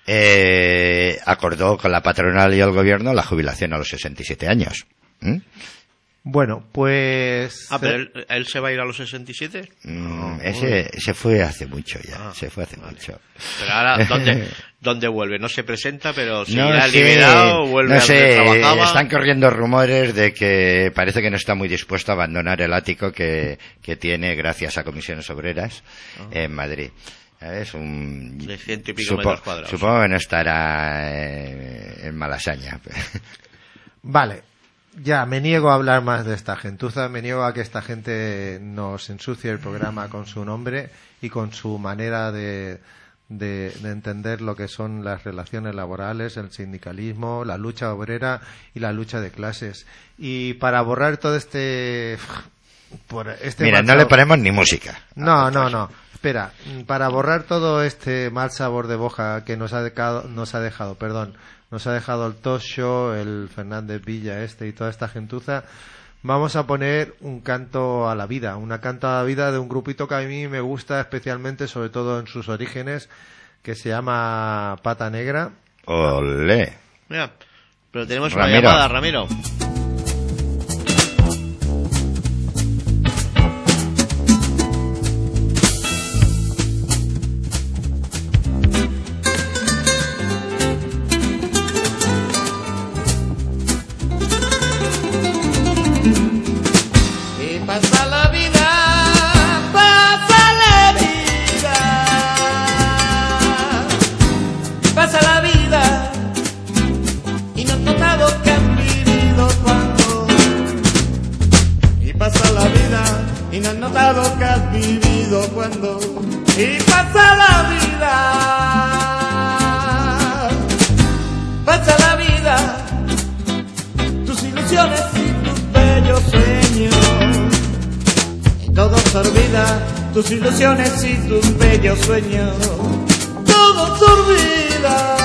eh, acordó con la patronal y el gobierno la jubilación a los sesenta y siete años. ¿Mm? Bueno, pues Ah, pero él, él se va a ir a los sesenta y siete. Mm, ese, ese fue hace mucho ya, Ah, se fue hace vale. mucho. Pero ahora, ¿dónde, ¿dónde vuelve? No se presenta, pero si No ha sé, liberado, vuelve no a donde sé, trabajaba. están corriendo rumores de que parece que no está muy dispuesto a abandonar el ático que, que tiene gracias a comisiones obreras en Madrid. Es un... De ciento y pico metros cuadrados. Supongo que no estará eh, en Malasaña. Vale, ya me niego a hablar más de esta gentuza, me niego a que esta gente nos ensucie el programa con su nombre y con su manera de, de, de entender lo que son las relaciones laborales, el sindicalismo, la lucha obrera y la lucha de clases. Y para borrar todo este... Por este Mira, mal no le sabor- ponemos ni música. No, no, no. Espera, para borrar todo este mal sabor de boca que nos ha dejado, nos ha dejado, perdón, nos ha dejado el Tosho, el Fernández Villa este y toda esta gentuza, vamos a poner un canto a la vida, una canto a la vida de un grupito que a mí me gusta especialmente, sobre todo en sus orígenes, que se llama Pata Negra. Olé. Mira, pero tenemos una Ramiro. llamada, Ramiro. Y pasa la vida, pasa la vida, pasa la vida, y no has notado que has vivido cuando. Y pasa la vida, y no has notado que has vivido cuando. Y pasa la vida, pasa la vida, tus ilusiones y tus bellos sueños. Y todo se olvida, tus ilusiones y tus bellos sueños. Todo se olvida.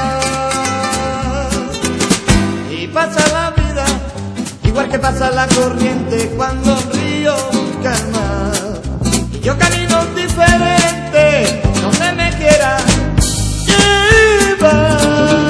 Y pasa la vida, igual que pasa la corriente cuando un río calma. Y yo camino diferente, donde me quiera llevar.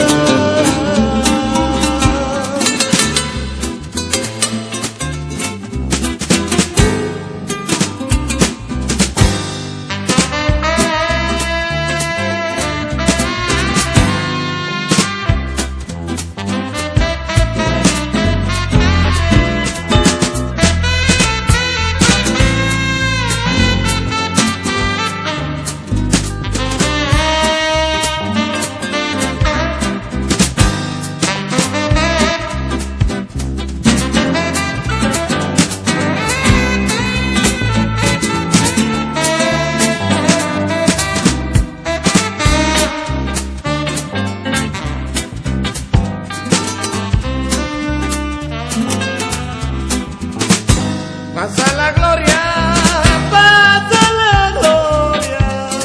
Pasa la gloria, pasa la gloria,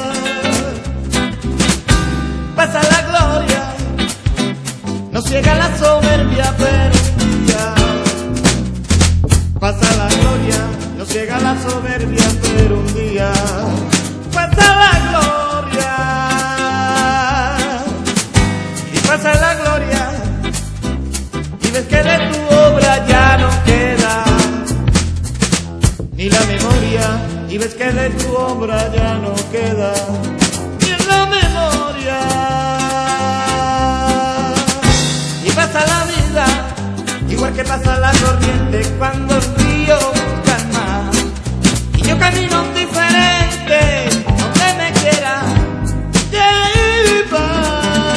pasa la gloria, no ciega la soberbia, pero un día. Pasa la gloria, no ciega la soberbia, pero un día. Pasa la gloria, y pasa la gloria, y ves que de tu obra ya no queda ni la memoria, y ves que de tu obra ya no queda ni en la memoria. Y pasa la vida, igual que pasa la corriente cuando el río calma. Y yo camino diferente, donde me quiera llevar.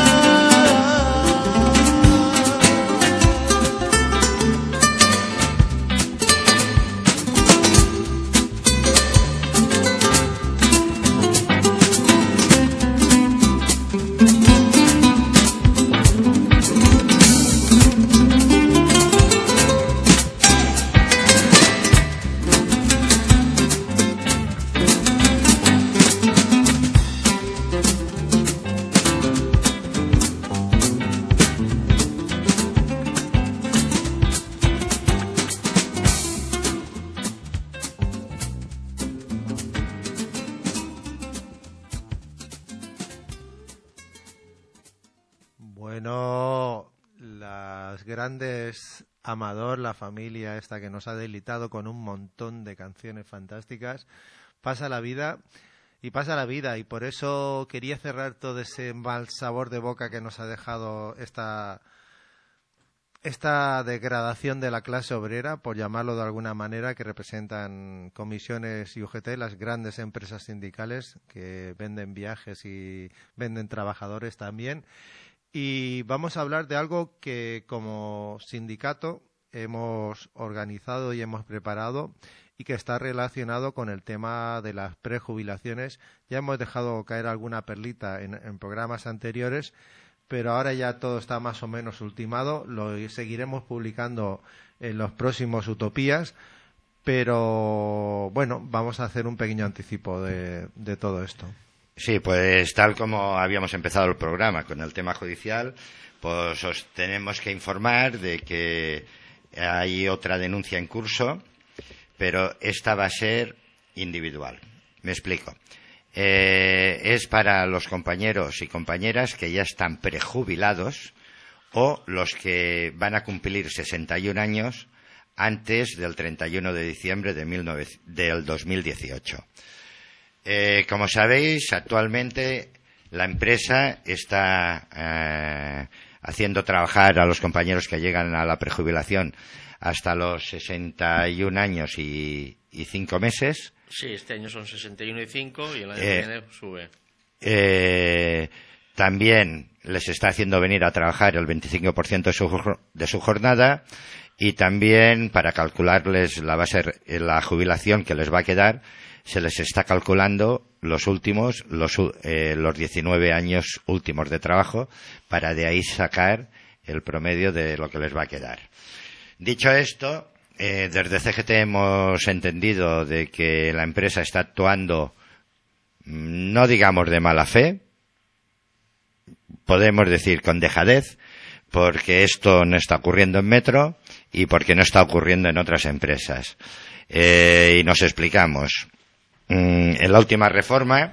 Bueno, las grandes Amador, la familia esta que nos ha deleitado con un montón de canciones fantásticas, pasa la vida y pasa la vida, y por eso quería cerrar todo ese mal sabor de boca que nos ha dejado esta esta degradación de la clase obrera, por llamarlo de alguna manera, que representan comisiones y U G T, las grandes empresas sindicales que venden viajes y venden trabajadores también. Y vamos a hablar de algo que como sindicato hemos organizado y hemos preparado y que está relacionado con el tema de las prejubilaciones. Ya hemos dejado caer alguna perlita en, en programas anteriores, pero ahora ya todo está más o menos ultimado. Lo seguiremos publicando en los próximos Utopías, pero bueno, vamos a hacer un pequeño anticipo de, de todo esto. Sí, pues tal como habíamos empezado el programa con el tema judicial, pues os tenemos que informar de que hay otra denuncia en curso, pero esta va a ser individual. Me explico. Eh, es para los compañeros y compañeras que ya están prejubilados o los que van a cumplir sesenta y un años antes del treinta y uno de diciembre de mil novecientos, del dos mil dieciocho. Eh, como sabéis, actualmente la empresa está eh, haciendo trabajar a los compañeros que llegan a la prejubilación hasta los sesenta y un años y, y cinco meses. Sí, este año son sesenta y uno y cinco y el año Eh, que viene sube. Eh, también les está haciendo venir a trabajar el veinticinco por ciento de su, de su jornada, y también para calcularles la base, la jubilación que les va a quedar, se les está calculando los últimos, los, eh, los diecinueve años últimos de trabajo, para de ahí sacar el promedio de lo que les va a quedar. Dicho esto, eh, desde C G T hemos entendido de que la empresa está actuando, no digamos de mala fe, podemos decir con dejadez, porque esto no está ocurriendo en Metro y porque no está ocurriendo en otras empresas. Eh, y nos explicamos. Mm, en la última reforma,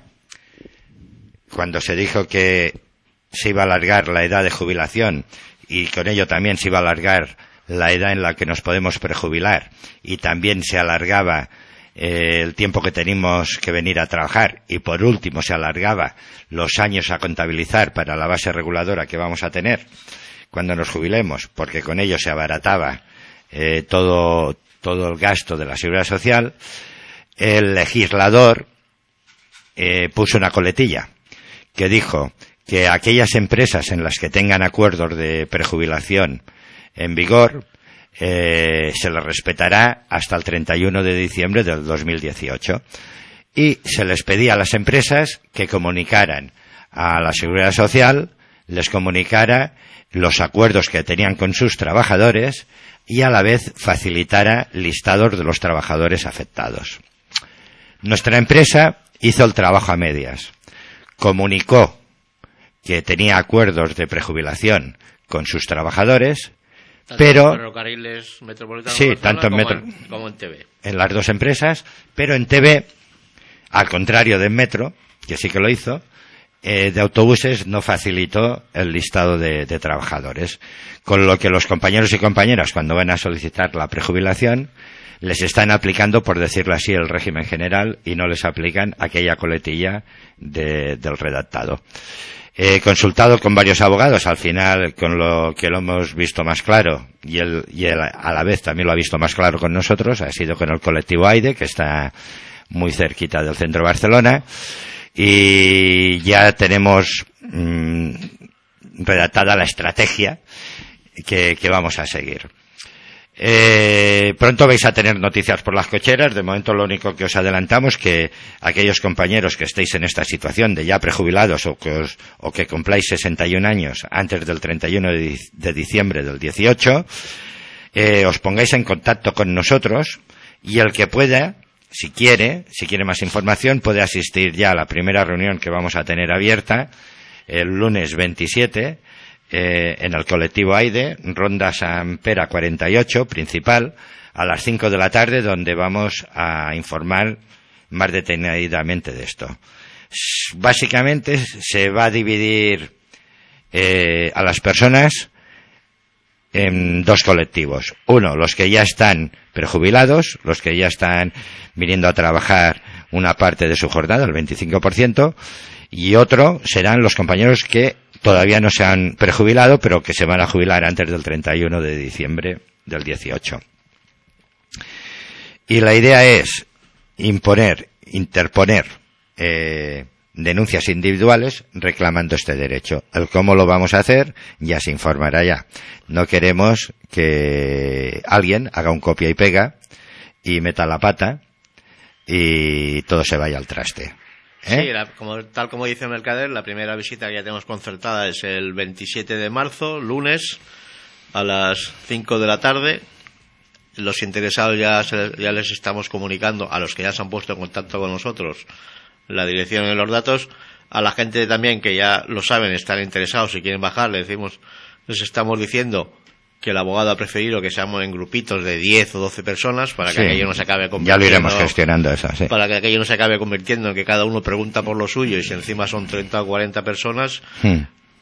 cuando se dijo que se iba a alargar la edad de jubilación y con ello también se iba a alargar la edad en la que nos podemos prejubilar, y también se alargaba eh, el tiempo que tenemos que venir a trabajar, y por último se alargaba los años a contabilizar para la base reguladora que vamos a tener cuando nos jubilemos, porque con ello se abarataba eh, todo, todo el gasto de la seguridad social. El legislador eh, puso una coletilla que dijo que aquellas empresas en las que tengan acuerdos de prejubilación en vigor eh, se les respetará hasta el treinta y uno de diciembre del dos mil dieciocho, y se les pedía a las empresas que comunicaran a la Seguridad Social, les comunicara los acuerdos que tenían con sus trabajadores y a la vez facilitara listados de los trabajadores afectados. Nuestra empresa hizo el trabajo a medias. Comunicó que tenía acuerdos de prejubilación con sus trabajadores, tanto pero en ferrocarriles metropolitanos sí, de Barcelona tanto en como, metro, en, como en T V. En las dos empresas, pero en T V, al contrario de Metro, que sí que lo hizo, eh, de autobuses no facilitó el listado de, de trabajadores, con lo que los compañeros y compañeras, cuando van a solicitar la prejubilación, les están aplicando, por decirlo así, el régimen general, y no les aplican aquella coletilla de, del redactado. He consultado con varios abogados, al final, con lo que lo hemos visto más claro, y él, y él a la vez también lo ha visto más claro con nosotros, ha sido con el colectivo AIDE, que está muy cerquita del centro de Barcelona, y ya tenemos mmm, redactada la estrategia que, que vamos a seguir. Eh, pronto vais a tener noticias por las cocheras. De momento lo único que os adelantamos, que aquellos compañeros que estéis en esta situación de ya prejubilados o que, os, o que cumpláis sesenta y un años antes del treinta y uno de, de diciembre del dieciocho, eh, os pongáis en contacto con nosotros, y el que pueda, si quiere, si quiere más información, puede asistir ya a la primera reunión que vamos a tener abierta el lunes veintisiete, Eh, en el colectivo AIDE, Ronda San Pera cuarenta y ocho, principal, a las cinco de la tarde, donde vamos a informar más detenidamente de esto. Básicamente se va a dividir eh, a las personas en dos colectivos. Uno, los que ya están prejubilados, los que ya están viniendo a trabajar una parte de su jornada, el veinticinco por ciento, y otro serán los compañeros que todavía no se han prejubilado, pero que se van a jubilar antes del treinta y uno de diciembre del dieciocho. Y la idea es imponer, interponer eh, denuncias individuales reclamando este derecho. El cómo lo vamos a hacer ya se informará ya. No queremos que alguien haga un copia y pega y meta la pata y todo se vaya al traste. ¿Eh? Sí, la, como, tal como dice Mercader, la primera visita que ya tenemos concertada es el veintisiete de marzo, lunes, a las cinco de la tarde. Los interesados ya, se, ya les estamos comunicando, a los que ya se han puesto en contacto con nosotros, la dirección y los datos. A la gente también que ya lo saben, están interesados y quieren bajar, les decimos, les estamos diciendo que el abogado ha preferido que seamos en grupitos de diez o doce personas para que Sí, aquello no se acabe convirtiendo, ya lo iremos gestionando eso, sí. para que aquello no se acabe convirtiendo en que cada uno pregunta por lo suyo y si encima son treinta o cuarenta personas. Hmm.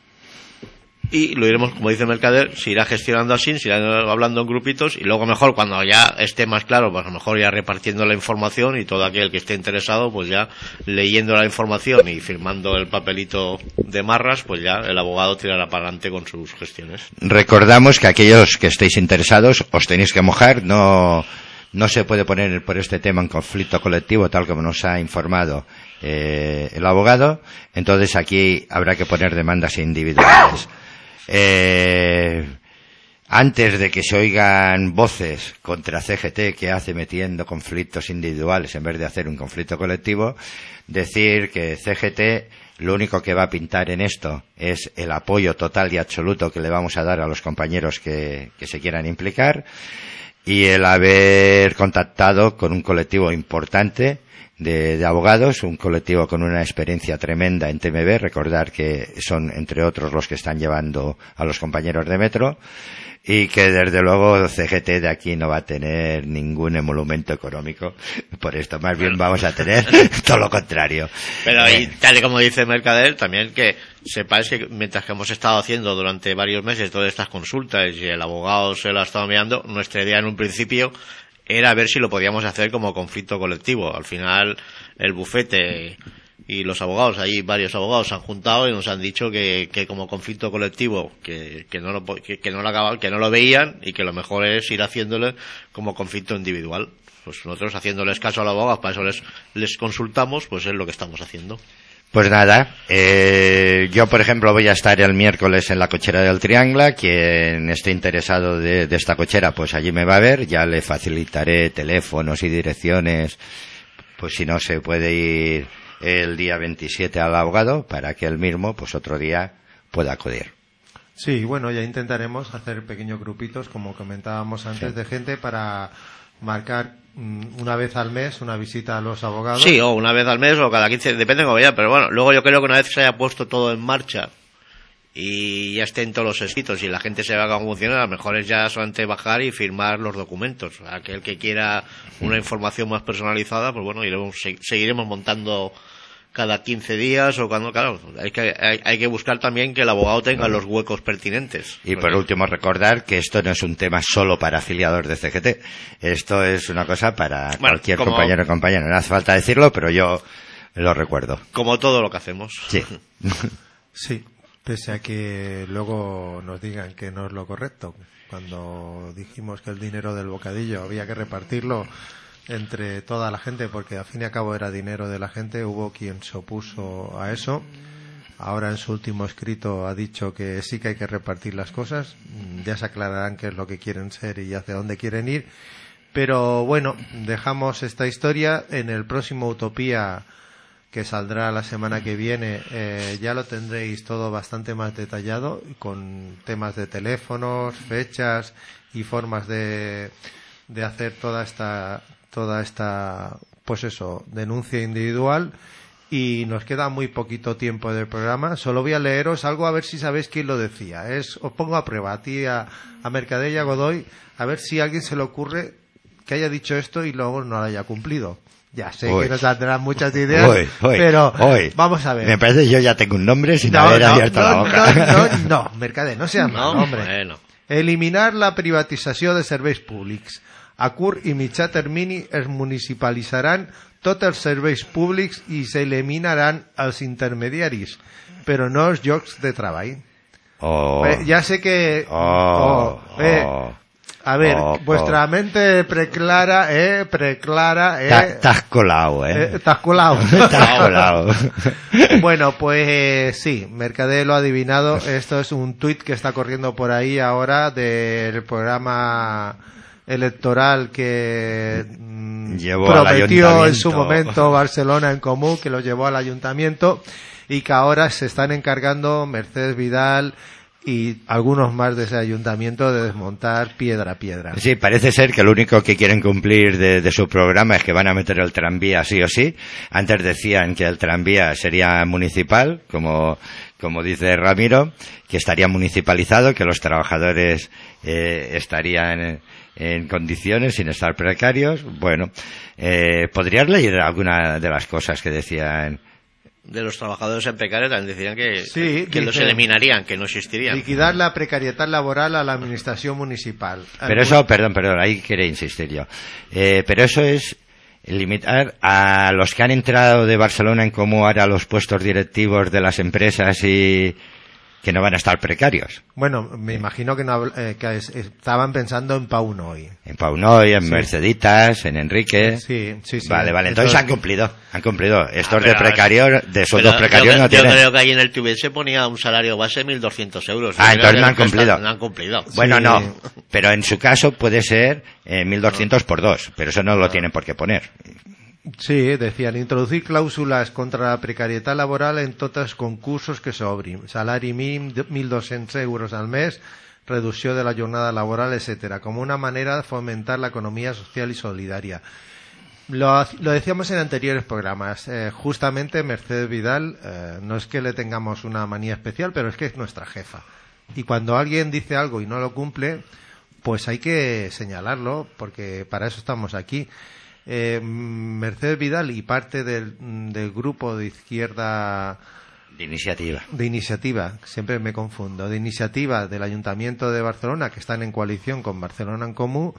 Y lo iremos, como dice Mercader, se irá gestionando así, se irá hablando en grupitos y luego mejor cuando ya esté más claro, pues a lo mejor ya repartiendo la información y todo aquel que esté interesado, pues ya leyendo la información y firmando el papelito de marras, pues ya el abogado tirará para adelante con sus gestiones. Recordamos que aquellos que estéis interesados os tenéis que mojar, no, no se puede poner por este tema en conflicto colectivo tal como nos ha informado eh, el abogado, entonces aquí habrá que poner demandas individuales. Eh, antes de que se oigan voces contra C G T que hace metiendo conflictos individuales en vez de hacer un conflicto colectivo, decir que C G T lo único que va a pintar en esto es el apoyo total y absoluto que le vamos a dar a los compañeros que, que se quieran implicar y el haber contactado con un colectivo importante De, de abogados, un colectivo con una experiencia tremenda en T M B, recordar que son entre otros los que están llevando a los compañeros de metro y que desde luego C G T de aquí no va a tener ningún emolumento económico por esto, más bien vamos a tener todo lo contrario. Pero eh. y tal y como dice Mercader, también que sepáis que mientras que hemos estado haciendo durante varios meses todas estas consultas y el abogado se lo ha estado mirando, nuestra idea en un principio era ver si lo podíamos hacer como conflicto colectivo. Al final, el bufete y los abogados, ahí varios abogados se han juntado y nos han dicho que, que como conflicto colectivo, que, que no lo, que, que no lo acaban, que no lo veían y que lo mejor es ir haciéndole como conflicto individual. Pues nosotros haciéndoles caso al abogado, para eso les, les consultamos, pues es lo que estamos haciendo. Pues nada, eh, yo por ejemplo voy a estar el miércoles en la cochera del Triangle, quien esté interesado de, de esta cochera pues allí me va a ver, ya le facilitaré teléfonos y direcciones, pues si no se puede ir el día veintisiete al abogado para que él mismo pues otro día pueda acudir. Sí, bueno, ya intentaremos hacer pequeños grupitos, como comentábamos antes, sí, de gente para marcar una vez al mes una visita a los abogados. Sí, o una vez al mes o cada quince, depende de cómo vaya, pero bueno, luego yo creo que una vez se haya puesto todo en marcha y ya estén todos los escritos y la gente se vea cómo funciona, a lo mejor es ya solamente bajar y firmar los documentos. Aquel que quiera una información más personalizada, pues bueno, iremos, seguiremos montando cada quince días o cuando, claro, hay que, hay, hay que buscar también que el abogado tenga los huecos pertinentes. Y por último recordar que esto no es un tema solo para afiliados de C G T, esto es una cosa para bueno, cualquier como, compañero o compañera, no hace falta decirlo, pero yo lo recuerdo. Como todo lo que hacemos. Sí. Sí, pese a que luego nos digan que no es lo correcto. Cuando dijimos que el dinero del bocadillo había que repartirlo entre toda la gente, porque al fin y al cabo era dinero de la gente, hubo quien se opuso a eso. Ahora en su último escrito ha dicho que sí que hay que repartir las cosas, ya se aclararán qué es lo que quieren ser y hacia dónde quieren ir, pero bueno, dejamos esta historia. En el próximo Utopía, que saldrá la semana que viene, eh, ya lo tendréis todo bastante más detallado, con temas de teléfonos, fechas y formas de, de hacer toda esta toda esta, pues eso, denuncia individual. Y nos queda muy poquito tiempo del programa. Solo voy a leeros algo a ver si sabéis quién lo decía. Es, os pongo a prueba, a ti, a, a Mercader y a Godoy, a ver si a alguien se le ocurre que haya dicho esto y luego no lo haya cumplido. Ya sé uy, que nos saldrán muchas ideas, uy, uy, pero uy, vamos a ver. Me parece que yo ya tengo un nombre sin no, haber no, abierto no, la boca. No, no, no, Mercader, no seas no, mal, hombre. Bueno. Eliminar la privatització de serveis públics. Acur i mitjà termini es municipalitzaran tots els serveis públics i s'eliminaran els intermediaris, però no els llocs de treball. Oh. Eh, ya sé que... Oh. oh, eh, oh. A ver, Oh, vuestra oh. mente preclara, eh, preclara, eh... Ta- T'has colado, ¿eh? eh, T'has colado. T'has colado. Bueno, pues eh, sí, Mercader lo ha adivinado. Esto es un tuit que está corriendo por ahí ahora del programa electoral que mm, Llevó al prometió en su ayuntamiento. momento Barcelona en Comú, que lo llevó al ayuntamiento y que ahora se están encargando Mercedes Vidal y algunos más de ese ayuntamiento de desmontar piedra a piedra. Sí, parece ser que lo único que quieren cumplir de, de su programa es que van a meter el tranvía sí o sí. Antes decían que el tranvía sería municipal, como, como dice Ramiro, que estaría municipalizado, que los trabajadores eh, estarían en, en condiciones sin estar precarios. Bueno, eh, ¿podrías leer alguna de las cosas que decían? De los trabajadores en precario también decían que, Sí, que los dice- eliminarían, que no existirían. Liquidar la precariedad laboral a la administración municipal. Pero eso, perdón, perdón, ahí quería insistir yo. Eh, pero eso es limitar a los que han entrado de Barcelona en Comú ahora a los puestos directivos de las empresas y que no van a estar precarios. Bueno, me imagino que, no, habl- eh, que es- estaban pensando en Paunoy. En Paunoy, en Sí. Merceditas, en Enrique. Sí, sí, sí. Vale, vale, Eso entonces es- han cumplido, han cumplido. Estos Ah, de pero- precarios, de sueldos Pero precarios yo, no yo tienen. creo que ahí en el T V se ponía un salario base de mil doscientos euros. Ah, Yo entonces creo no han que cumplido. está- No han cumplido. Bueno, Sí. no, pero en su caso puede ser eh, mil doscientos por dos, pero eso no lo tienen por qué poner. Sí, decían introducir clàusules contra la precarietat laboral en tots els concursos que s'obrin. Salari mínim de mil doscientos euros al mes, reducció de la jornada laboral, etcétera, como una manera de fomentar la economía social y solidaria. Lo, ha- lo decíamos en anteriores programas. Eh, justamente Mercedes Vidal, eh, no es que le tengamos una manía especial, pero es que es nuestra jefa. Y cuando alguien dice algo y no lo cumple, pues hay que señalarlo, porque para eso estamos aquí. Eh, Mercedes Vidal y parte del, del grupo de izquierda De iniciativa. de iniciativa, siempre me confundo, de iniciativa del Ayuntamiento de Barcelona, que están en coalición con Barcelona en Comú,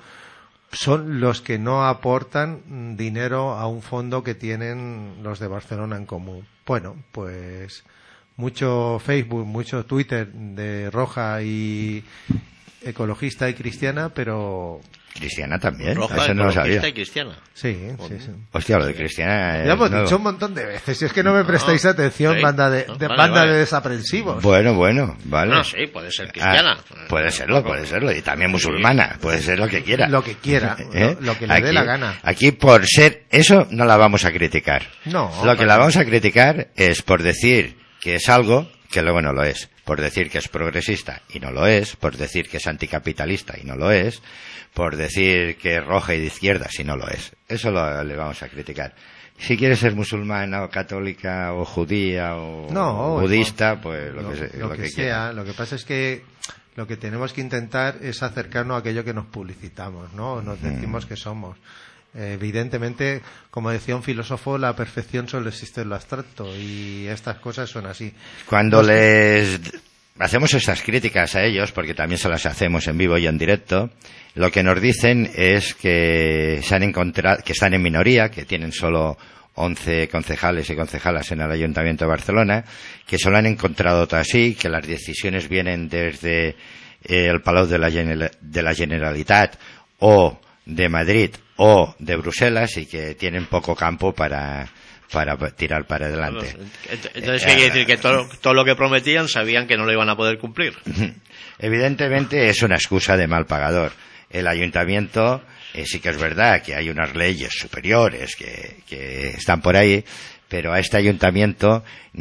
son los que no aportan mm, dinero a un fondo que tienen los de Barcelona en Comú. Bueno, pues mucho Facebook, mucho Twitter de Roja y ecologista y cristiana, pero Cristiana también, Roja, eso no lo ecologista sabía. y cristiana. sí, sí, sí. Hostia, lo de Cristiana es Ya hemos nuevo. dicho un montón de veces, si es que no me prestáis atención, sí. banda de, No, de- vale, banda vale. de desaprensivos. Bueno, bueno, vale. No, sí, puede ser cristiana. Ah, puede serlo, puede serlo. Y también musulmana, puede ser lo que quiera. Lo que quiera, ¿Eh? lo, lo que le dé Aquí- la gana. Aquí por ser eso no la vamos a criticar. No, Lo que para- la vamos a criticar es por decir que es algo que luego no lo es. Por decir que es progresista y no lo es. Por decir que es anticapitalista y no lo es. Por decir que es roja y de izquierdas y no lo es. Eso lo, le vamos a criticar. Si quiere ser musulmana o católica o judía o No, budista, no. pues lo, lo, que, se- lo lo que que sea. quiera. Lo que pasa es que lo que tenemos que intentar es acercarnos a aquello que nos publicitamos, ¿no? Nos decimos que somos. Eh, evidentemente, como decía un filósofo, la perfección solo existe en lo abstracto y estas cosas son así. Cuando les hacemos esas críticas a ellos, porque también se las hacemos en vivo y en directo, lo que nos dicen es que se han encontrado, que están en minoría, que tienen solo once concejales y concejalas en el Ayuntamiento de Barcelona, que solo han encontrado todo así, que las decisiones vienen desde eh, el Palau de la, General- de la Generalitat o de Madrid o de Bruselas y que tienen poco campo para para tirar para adelante. Entonces, ¿qué quiere decir? Que todo, todo lo que prometían sabían que no lo iban a poder cumplir. Evidentemente es una excusa de mal pagador. El ayuntamiento, eh, sí que es verdad que hay unas leyes superiores que, que están por ahí, pero a este ayuntamiento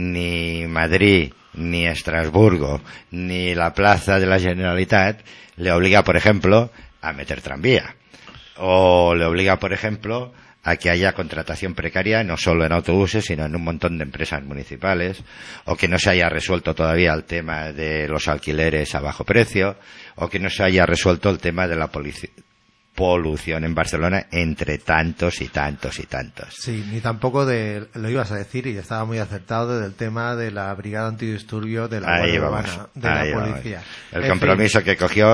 ni Madrid, ni Estrasburgo, ni la plaza de la Generalitat le obliga, por ejemplo, a meter tranvía. O le obliga, por ejemplo, a que haya contratación precaria no solo en autobuses, sino en un montón de empresas municipales, o que no se haya resuelto todavía el tema de los alquileres a bajo precio, o que no se haya resuelto el tema de la polici- polución en Barcelona, entre tantos y tantos y tantos. Sí, ni tampoco de, lo ibas a decir y estaba muy acertado, del tema de la brigada antidisturbios de la Ahí Guardia vamos, Urbana, de ahí la vamos. policía. El En compromiso que cogió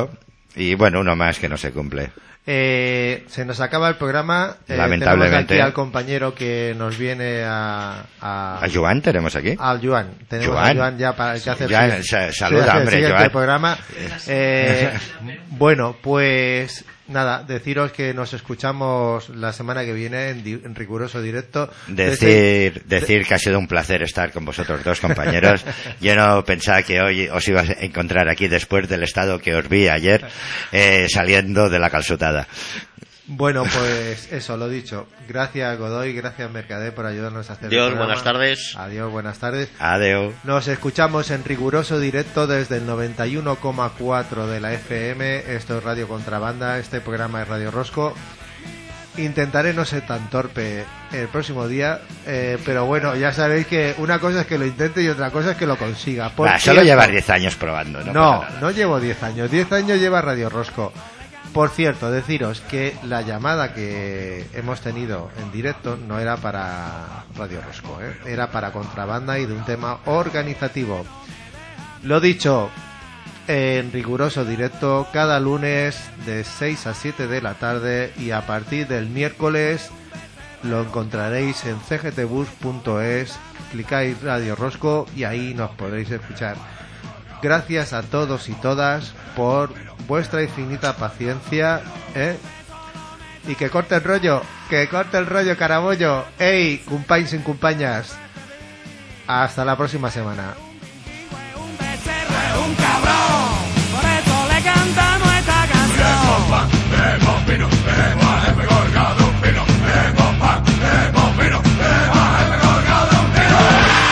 Y bueno, uno más que no se cumple. Eh, se nos acaba el programa. Eh, Lamentablemente. Tenemos aquí al compañero que nos viene a... A, ¿A Joan tenemos aquí? Al Joan. Tenemos Joan. a Joan ya para el que hace Joan, el, sa- saluda, el hombre, siguiente Joan. programa. Eh, bueno, pues nada, deciros que nos escuchamos la semana que viene en, di- en riguroso directo. Decir, Desde- decir que ha sido un placer estar con vosotros dos, compañeros. Yo no pensaba que hoy os iba a encontrar aquí después del estado que os vi ayer, eh, saliendo de la calzutada. Bueno, pues eso, lo dicho. Gracias, Godoy, gracias, Mercader, por ayudarnos a hacer el Adiós, programa. buenas tardes. Adiós, buenas tardes. Adeu. Nos escuchamos en riguroso directo desde el noventa y uno coma cuatro de la F M. Esto es Radio Contrabanda, este programa es Radio Rosco. Intentaré no ser tan torpe el próximo día, eh, pero bueno, ya sabéis que una cosa es que lo intente y otra cosa es que lo consiga. Por Va, solo cierto- llevas diez años probando, ¿no? No, pasa nada. no llevo diez años. diez años lleva Radio Rosco. Por cierto, deciros que la llamada que hemos tenido en directo no era para Radio Rosco, ¿eh? Era para Contrabanda y de un tema organizativo. Lo dicho, en riguroso directo, cada lunes de seis a siete de la tarde y a partir del miércoles lo encontraréis en c g t bus punto es, clicáis Radio Rosco y ahí nos podréis escuchar. Gracias a todos y todas por vuestra infinita paciencia, ¿eh? Y que corte el rollo, que corte el rollo, carabollo. ¡Ey, cumpáis sin cumpañas! Hasta la próxima semana. Un becerro es un cabrón, por eso le cantamos esta canción. Queremos vino, queremos a jefe colgado un vino, queremos pan, queremos vino, queremos a jefe colgado un vino.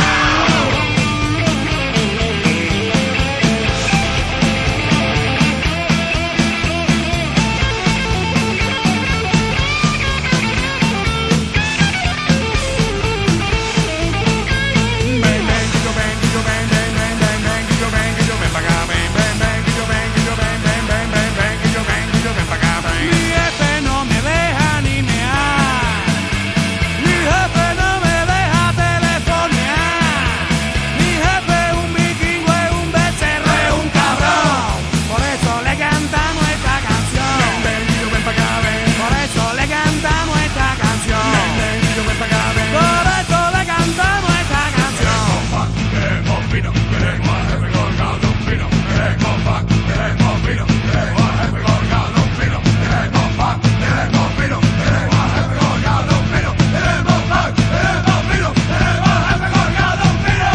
Ven, ven, que yo ven, que yo ven, ven, ven, ven, ven, que yo ven, que yo ven pa' acá, ven, ven, ven, que yo ven, que yo ven, ven, ven, ven, ven, que yo ven, que yo ven pa' acá, ven. Mi jefe no me deja ni mear, mi jefe no me deja telefonear, mi jefe es un vikingo, es un becerro, es un cabrón, por eso le cantamos esta canción. Ven, ven, que yo ven pa' acá, ven, por eso le cantamos esta canción. Ven, ven, que yo ven pa' acá, ven, por eso le cantamos esta canción. Queremos vino, queremos a jefe colgado un vino, queremos pan, queremos vino, queremos a jefe colgado un vino, queremos pan, queremos vino, queremos a jefe colgado un vino, queremos pan, queremos vino, queremos a jefe colgado un vino.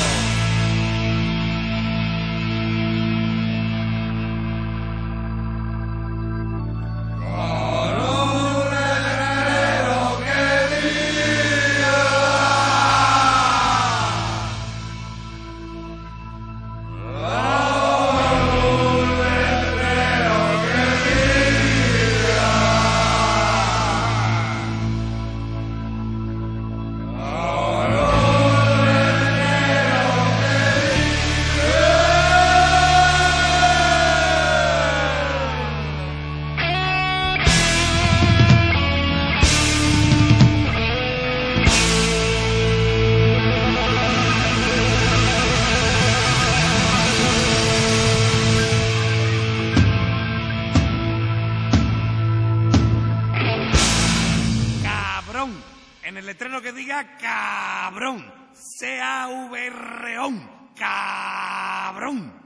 Cabrón. En el letrero que diga cabrón. C A V R O N. Cabrón.